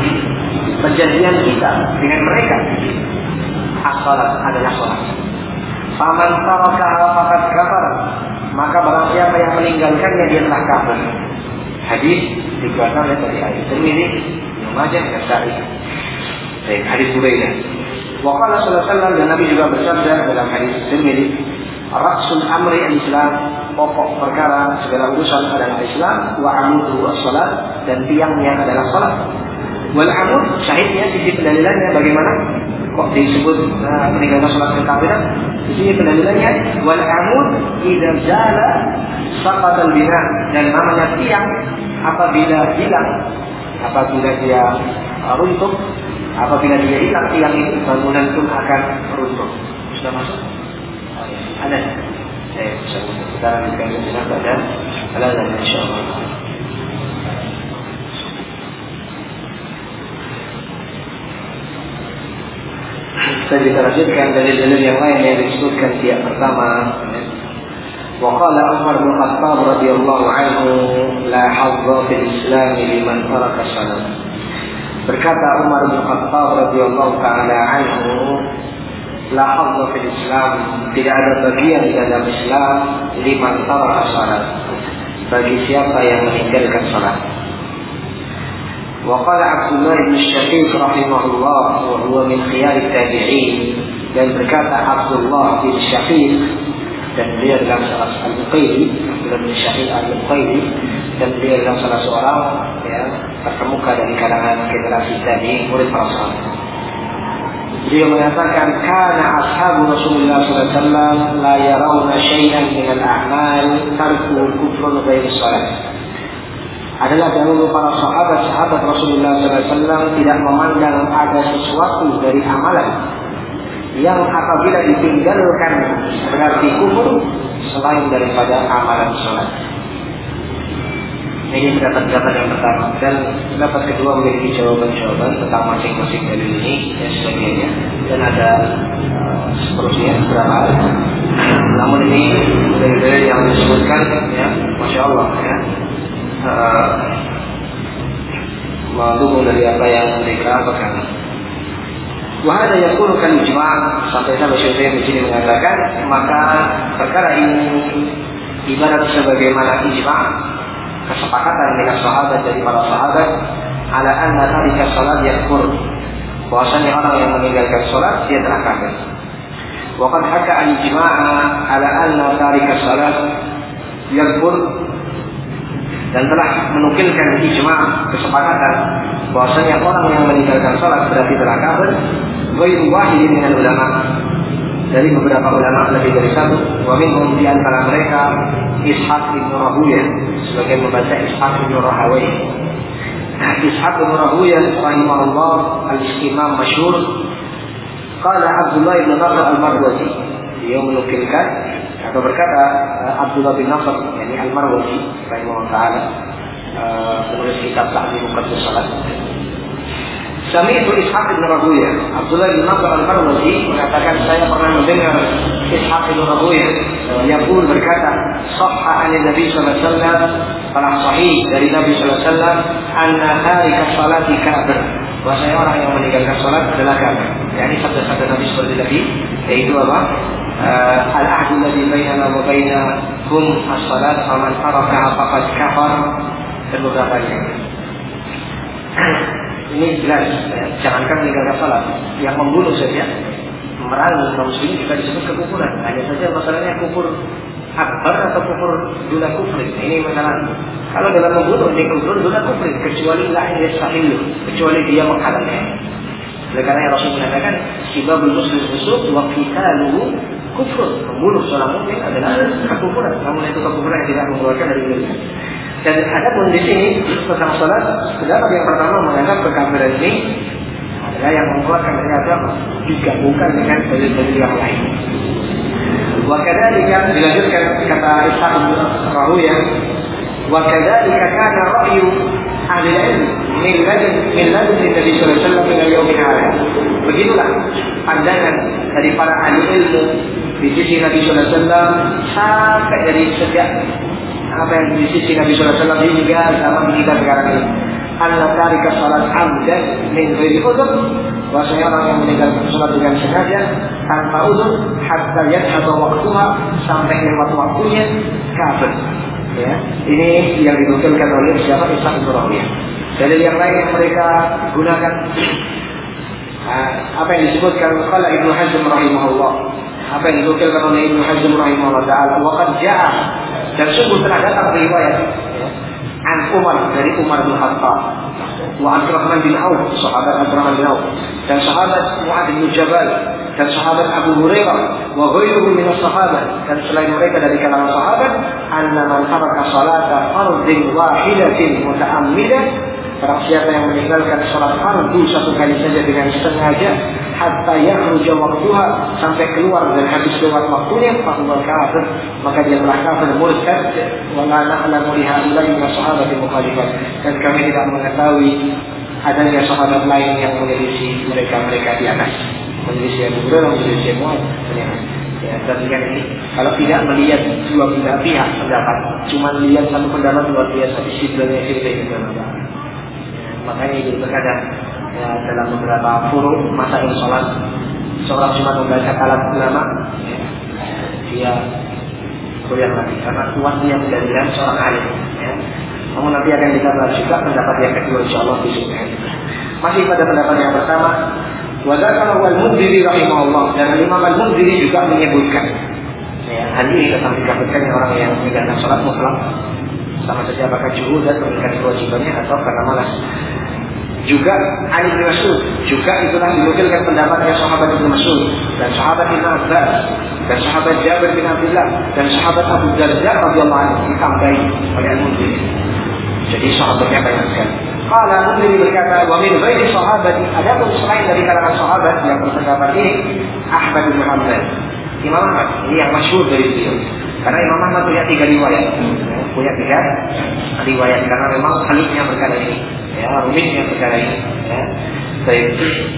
Perjanjian kita dengan mereka, as-shalah adalah salat. Faman taraka faqad kafar. Maka barang siapa yang meninggalkannya dia telah kafir. Hadis dikeluarkan oleh tadi hadis Tirmidzi, Ibnu Majah, Nasa'i. Baik, hadis Buraidah. Wa qala sallallahu alaihi wasallam, dan Nabi juga bersabda dalam hadis Tirmidzi, Ra'sul amri al-Islam, pokok perkara segala urusan adalah Islam, wa amudu as-salat, dan tiangnya adalah salat. Wal amud, syahidnya sisi pendalilannya bagaimana? Kok disebut uh, meninggalkan salat kekafiran? Di sini pendalilannya wal amud idza jala saqata al-bina, dan namanya tiang apabila hilang, apabila dia uh, runtuh, apabila dia hilang tiang itu, bangunan pun akan runtuh. Sudah masuk? Ada. Saya bisa kita lanjutkan dengan pada alasan insyaallah. Saya juga lanjutkan dalil-dalil yang lain yang disebutkan tiap pertama. Wa qala Umar bin Khattab radhiyallahu anhu la hadza fil Islam liman taraka salat. Berkata Umar bin Khattab radhiyallahu taala anhu, la hadza fil Islam, tidak ada bagian dalam Islam liman taraka salat, bagi siapa yang meninggalkan salat. وقال عبد الله بن الشقيق رحمه الله وهو من خيار التابعين, dan berkata Abdullah bin Syaqiq, dan dia adalah salah seorang al-Uqayli, Abdullah bin Syaqiq al-Uqayli, dan dia adalah salah seorang yang terkemuka dari kalangan generasi tabi'in, murid para sahabat. Dia mengatakan, kana ashabu Rasulullah sallallahu alaihi wasallam la yarawna syai'an min al-a'mal tarku kufrun ghairi salat. Adalah dahulu para sahabat-sahabat Rasulullah sallallahu alaihi wasallam tidak memandang ada sesuatu dari amalan yang apabila ditinggalkan berarti kufur selain daripada amalan salat. Ini pendapat-pendapat yang pertama, dan pendapat kedua memiliki jawaban-jawaban tentang masing-masing dalil ini dan sebagainya, dan ada uh, seterusnya beberapa. Namun ini dalil-dalil yang disebutkan, ya, masya Allah, ya, uh, mendukung dari apa yang mereka pegang. Wahada yakunu kan ijma', sampai sampai Syekh di sini mengatakan, maka perkara ini ibarat sebagaimana ijma', kesepakatan dengan sahabat dari para sahabat, ala anna tarika salat yakfur, bahwasanya orang yang meninggalkan salat dia telah kafir. Wa qad haka al-ijma'a ala anna tarika salat yakfur, dan telah menukilkan ijma' kesepakatan bahwasanya orang yang meninggalkan salat berarti telah kafir. Ghairu wahid dengan ulama, dari beberapa ulama lebih dari satu. Wa minhum, di antara mereka Ishaq bin Rahawayh, sebagai membaca Ishaq bin Rahawayh, Ishaq bin Rahuyah rahimahullah al-Imam masyhur, qala Abdullah bin Nasr al-Marwazi, dia menukilkan atau berkata Abdullah bin Nasr yakni al-Marwazi rahimahullah taala, penulis kitab Ta'lim Muqaddas Salat. Sami'tu Ishaq bin Rahuyah, Abdullah bin Nasr al-Marwazi mengatakan saya pernah mendengar Ishaq bin Rahuyah yaqul berkata, sahha an Nabi sallallahu alaihi wasallam, telah sahih dari Nabi sallallahu alaihi wasallam, anna tarika salati kafir, bahwasanya orang yang meninggalkan salat adalah kafir. Yani sabda-sabda Nabi seperti tadi, yaitu apa? Uh, al-ahdu alladhi bainana wa bainahum as-salat faman tarakaha faqad kafar, dan beberapa yang ini jelas ya, jangankan meninggalkan salat, yang membunuh saja, memerangi kaum muslimin juga disebut kekufuran. Hanya saja masalahnya kufur akbar atau kufur duna kufri. Ini masalah. Kalau dalam membunuh ini kufur duna kufri, kecuali la yastahilu, kecuali dia menghalalnya. Oleh karena Rasul mengatakan sibabul muslim busuk wa qitaluhu kufur, membunuh seorang mukmin adalah kekufuran. Namun itu kekufuran yang tidak mengeluarkan dari dirinya. Dan ada pun di sini tentang salat, pendapat yang pertama menganggap kekafiran ini adalah yang mengeluarkan dari agama, juga bukan dengan dalil-dalil yang lain. Wa kadzalika, dilanjutkan kata Ishaq bin Rahuyah, wa kadzalika kana ra'yu ahli ilm min ladun min ladun Nabi sallallahu alaihi wasallam ila yaumil hadha. Begitulah pandangan dari para ahli ilmu di sisi Nabi sallallahu alaihi wasallam sampai dari sejak apa yang di sisi Nabi sallallahu alaihi wasallam hingga zaman kita sekarang ini. Allah tarika salat amdan min ghairi udhr, bahwasanya orang yang meninggalkan salat dengan sengaja tanpa udhr hatta yadhhaba waqtuha, sampai lewat waktunya, kafir. Ya, ini yang dinukilkan oleh siapa? Ishaq bin Rahuyah. Dalil yang lain yang mereka gunakan apa yang disebutkan qala Ibnu Hazm rahimahullah, apa yang dinukilkan oleh Ibnu Hazm rahimahullah taala, wa qad jaa, dan sungguh telah datang riwayat an Umar, dari Umar bin Khattab, wa Abdurrahman bin Auf, sahabat Abdurrahman bin Auf, dan sahabat Mu'adz bin Jabal, dan sahabat Abu Hurairah, wa ghairuhum min as-sahabat, dan selain mereka dari kalangan sahabat, anna man taraka salata fardhin wahidatin muta'ammidan, barang siapa yang meninggalkan salat fardu satu kali saja dengan sengaja, hatta yakhruja waqtuha, sampai keluar dan habis lewat waktunya, fa huwa kafir, maka dia telah kafir murtad. Wa la na'lamu li haula'i min sahabati mukhalifat, dan kami tidak mengetahui adanya sahabat lain yang menyelisih mereka-mereka di atas, menyelisih Abu Hurairah, menyelisih Mu'adz. Ya, berarti kan ini kalau tidak melihat dua belah pihak pendapat, cuma lihat satu pendapat luar biasa, istidlalnya sendiri itu. Makanya itu terkadang ya, dalam beberapa furu masail sholat, seorang cuma membaca kalam ulama, ya, dia goyang lagi karena kuat dia menjadikan seorang alim. Ya. Namun nanti akan kita bahas juga pendapat yang kedua, insyaallah besoknya. Masih pada pendapat yang pertama, wadzakara al-Mundhiri rahimahullah, dan Imam al-Mundhiri juga menyebutkan, ya, hal ini tetap dikatakan orang yang meninggalkan sholat mutlak, sama saja apakah juhud dan meninggalkan kewajibannya atau karena malas. Juga Ali bin Mas'ud, juga itulah dinukilkan pendapatnya sahabat Ibnu Mas'ud, dan sahabat Ibnu Abbas, dan sahabat Jabir bin Abdullah, dan sahabat Abu Darda radhiyallahu anhu, ditambahi oleh Al-Mundhiri. Jadi sahabatnya banyak sekali. Qala Al-Mundhiri berkata, wa min ghairi sahabati, adapun selain dari kalangan sahabat yang berpendapat ini, Ahmad bin Hanbal, Imam Ahmad, ini yang masyhur dari beliau. Karena Imam Ahmad punya tiga riwayat, punya tiga riwayat karena memang khalifnya perkara ini, ya, rumitnya perkara ini. Ya. Baik.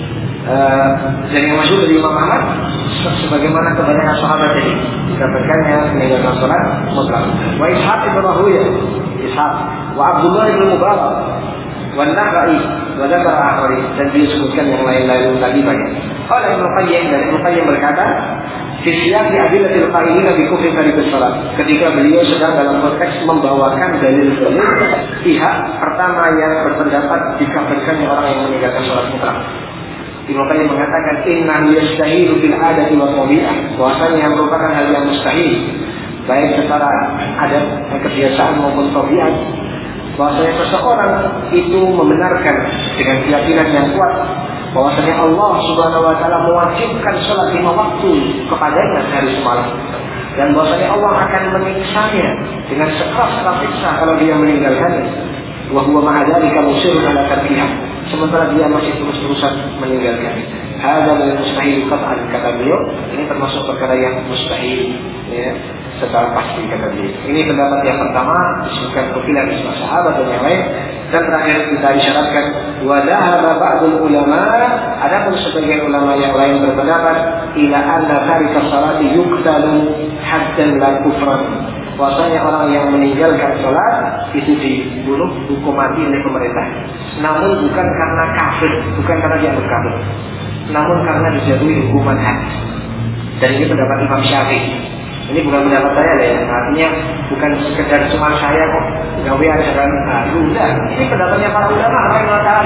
Uh, dan yang masyhur dari Imam Ahmad, sebagaimana kebanyakan sahabat ini, dikatakannya meninggalkan salat mutlak. Wa Ishaq bin Rahuyah, Ishaq, wa Abdullah bin Mubarak, wa Nakhai, wa Dzakar Akhari, dan disebutkan yang lain-lain lagi banyak. Qala Ibnu Qayyim, dan Ibnu Qayyim berkata, fi siyaqi adillatil qailina bi kufri tarikis salat, ketika beliau sedang dalam konteks membawakan dalil-dalil pihak pertama yang berpendapat dikafirkannya orang yang meninggalkan salat mutlak. Ibnu Qayyim mengatakan inna yastahilu bil adati wa tabi'ah, bahwasanya yang merupakan hal yang mustahil baik secara adat, kebiasaan maupun tabiat, bahwasanya seseorang itu membenarkan dengan keyakinan yang kuat bahwasanya Allah Subhanahu wa taala mewajibkan salat lima waktu kepadanya sehari semalam, dan bahwasanya Allah akan menyiksanya dengan sekeras siksa kalau dia meninggalkannya. wa huwa ma'a dzalika musirrun 'ala tarkiha, sementara dia masih terus-terusan meninggalkan. Hadza min mustahil qat'an, kata beliau, ini termasuk perkara yang mustahil, ya, secara pasti, kata beliau. Ini pendapat yang pertama, disebutkan kefilan isma sahabat dan yang lain. Dan terakhir kita isyaratkan, wa dhahaba ba'dul ulama, adapun sebagian ulama yang lain berpendapat, ila anna tarika salati yuqtalu haddan la kufran, bahwasanya orang yang meninggalkan salat itu dibunuh hukum mati oleh pemerintah, namun bukan karena kafir, bukan karena dia berkafir, namun karena dijatuhi hukuman had. Dan ini pendapat Imam Syafi'i. Ini bukan pendapat saya ya, artinya bukan sekedar cuma saya kok gawe ajaran baru, enggak. Ini pendapatnya para ulama, rahimahullah.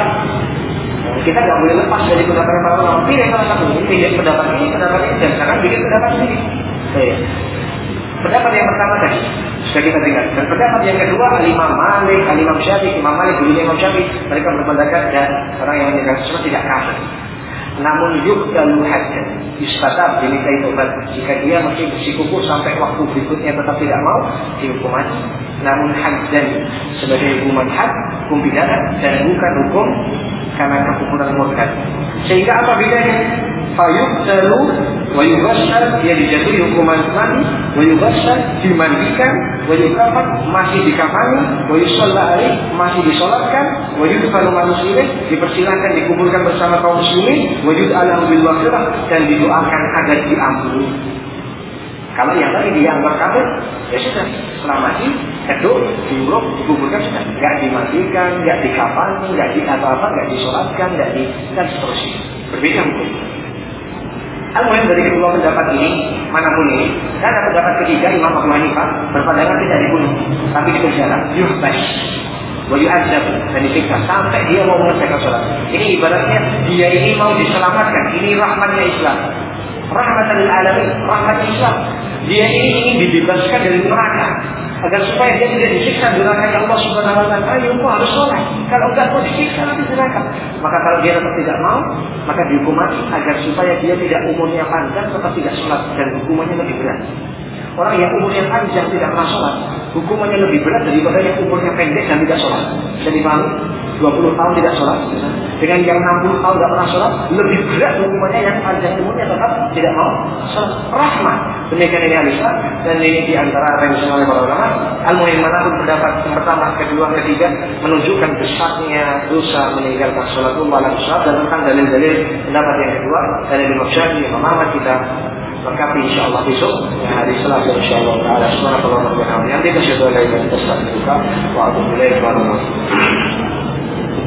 Kita nggak boleh lepas dari pendapatnya para ulama. Pilih salah satu, pilih pendapat ini, pendapat ini, dan sekarang pilih pendapat ini. Baik. Pendapat yang pertama tadi sudah kita dengar. Dan pendapat yang kedua, Imam Malik, Imam Syafi'i, Imam Malik, dulunya Imam Syafi'i, mereka berpendapat dan orang yang meninggal sesuatu tidak kafir. Namun yuqtalu haddan, istatab dimintai tobat. Jika dia masih bersikukuh sampai waktu berikutnya tetap tidak mau, dihukum mati. Namun haddan sebagai hukuman had, hukum pidana, dan bukan hukum karena kekufuran murtad. Sehingga apa bedanya? Fayuqtalu wa yughassal, dia dijatuhi hukuman mati, wa yughassal dimandikan, wa yukafan masih dikafani, wa yusalla alaihi masih disolatkan, wa yudfalu manusia dipersilakan dikuburkan bersama kaum muslimin, wa yud'alahu bil maghfirah dan didoakan agar diampuni. Kalau yang tadi dianggap kafir, ya sudah, setelah mati, keduk, diuruk, dikuburkan sudah, nggak dimandikan, nggak dikafani, nggak di apa-apa, nggak disolatkan, nggak di dan seterusnya. Berbeda mungkin. Al-Muhim dari kedua pendapat ini, manapun ini, dan ada pendapat ketiga Imam Abu Hanifah berpandangan tidak dibunuh, tapi dipenjara, yuhbas, wa yu'adzab, dan disiksa sampai dia mau mengerjakan sholat. Ini ibaratnya dia ini mau diselamatkan. Ini rahmatnya Islam, rahmatan lil alamin, rahmat Islam. Dia ini ingin dibebaskan dari neraka agar supaya dia tidak disiksa di neraka Allah Subhanahu wa taala. Ayo, kau harus sholat. Kalau enggak kau disiksa nanti di neraka. Maka kalau dia tetap tidak mau, maka dihukum mati agar supaya dia tidak umurnya panjang tetap tidak sholat dan hukumannya lebih berat. Orang yang umurnya panjang tidak pernah sholat, hukumannya lebih berat daripada yang umurnya pendek dan tidak sholat. Jadi paham? dua puluh tahun tidak sholat dengan yang enam puluh tahun tidak pernah sholat, lebih berat hukumannya yang panjang umurnya tetap tidak mau sholat. Rahmat. Demikian ini al-Islam, dan ini diantara apa yang disampaikan oleh para ulama. Al-Muhim manapun pendapat yang pertama, kedua, ketiga menunjukkan besarnya dosa meninggalkan sholat umum alam sholat, dan tentang dalil-dalil pendapat yang kedua dari Imam Syafi'i, Imam Ahmad kita lengkapi insyaallah besok hari Selasa insyaallah taala. Subhanallah wa bihamdihi, asyhadu an la ilaha illa anta, astaghfiruka wa atubu ilaik.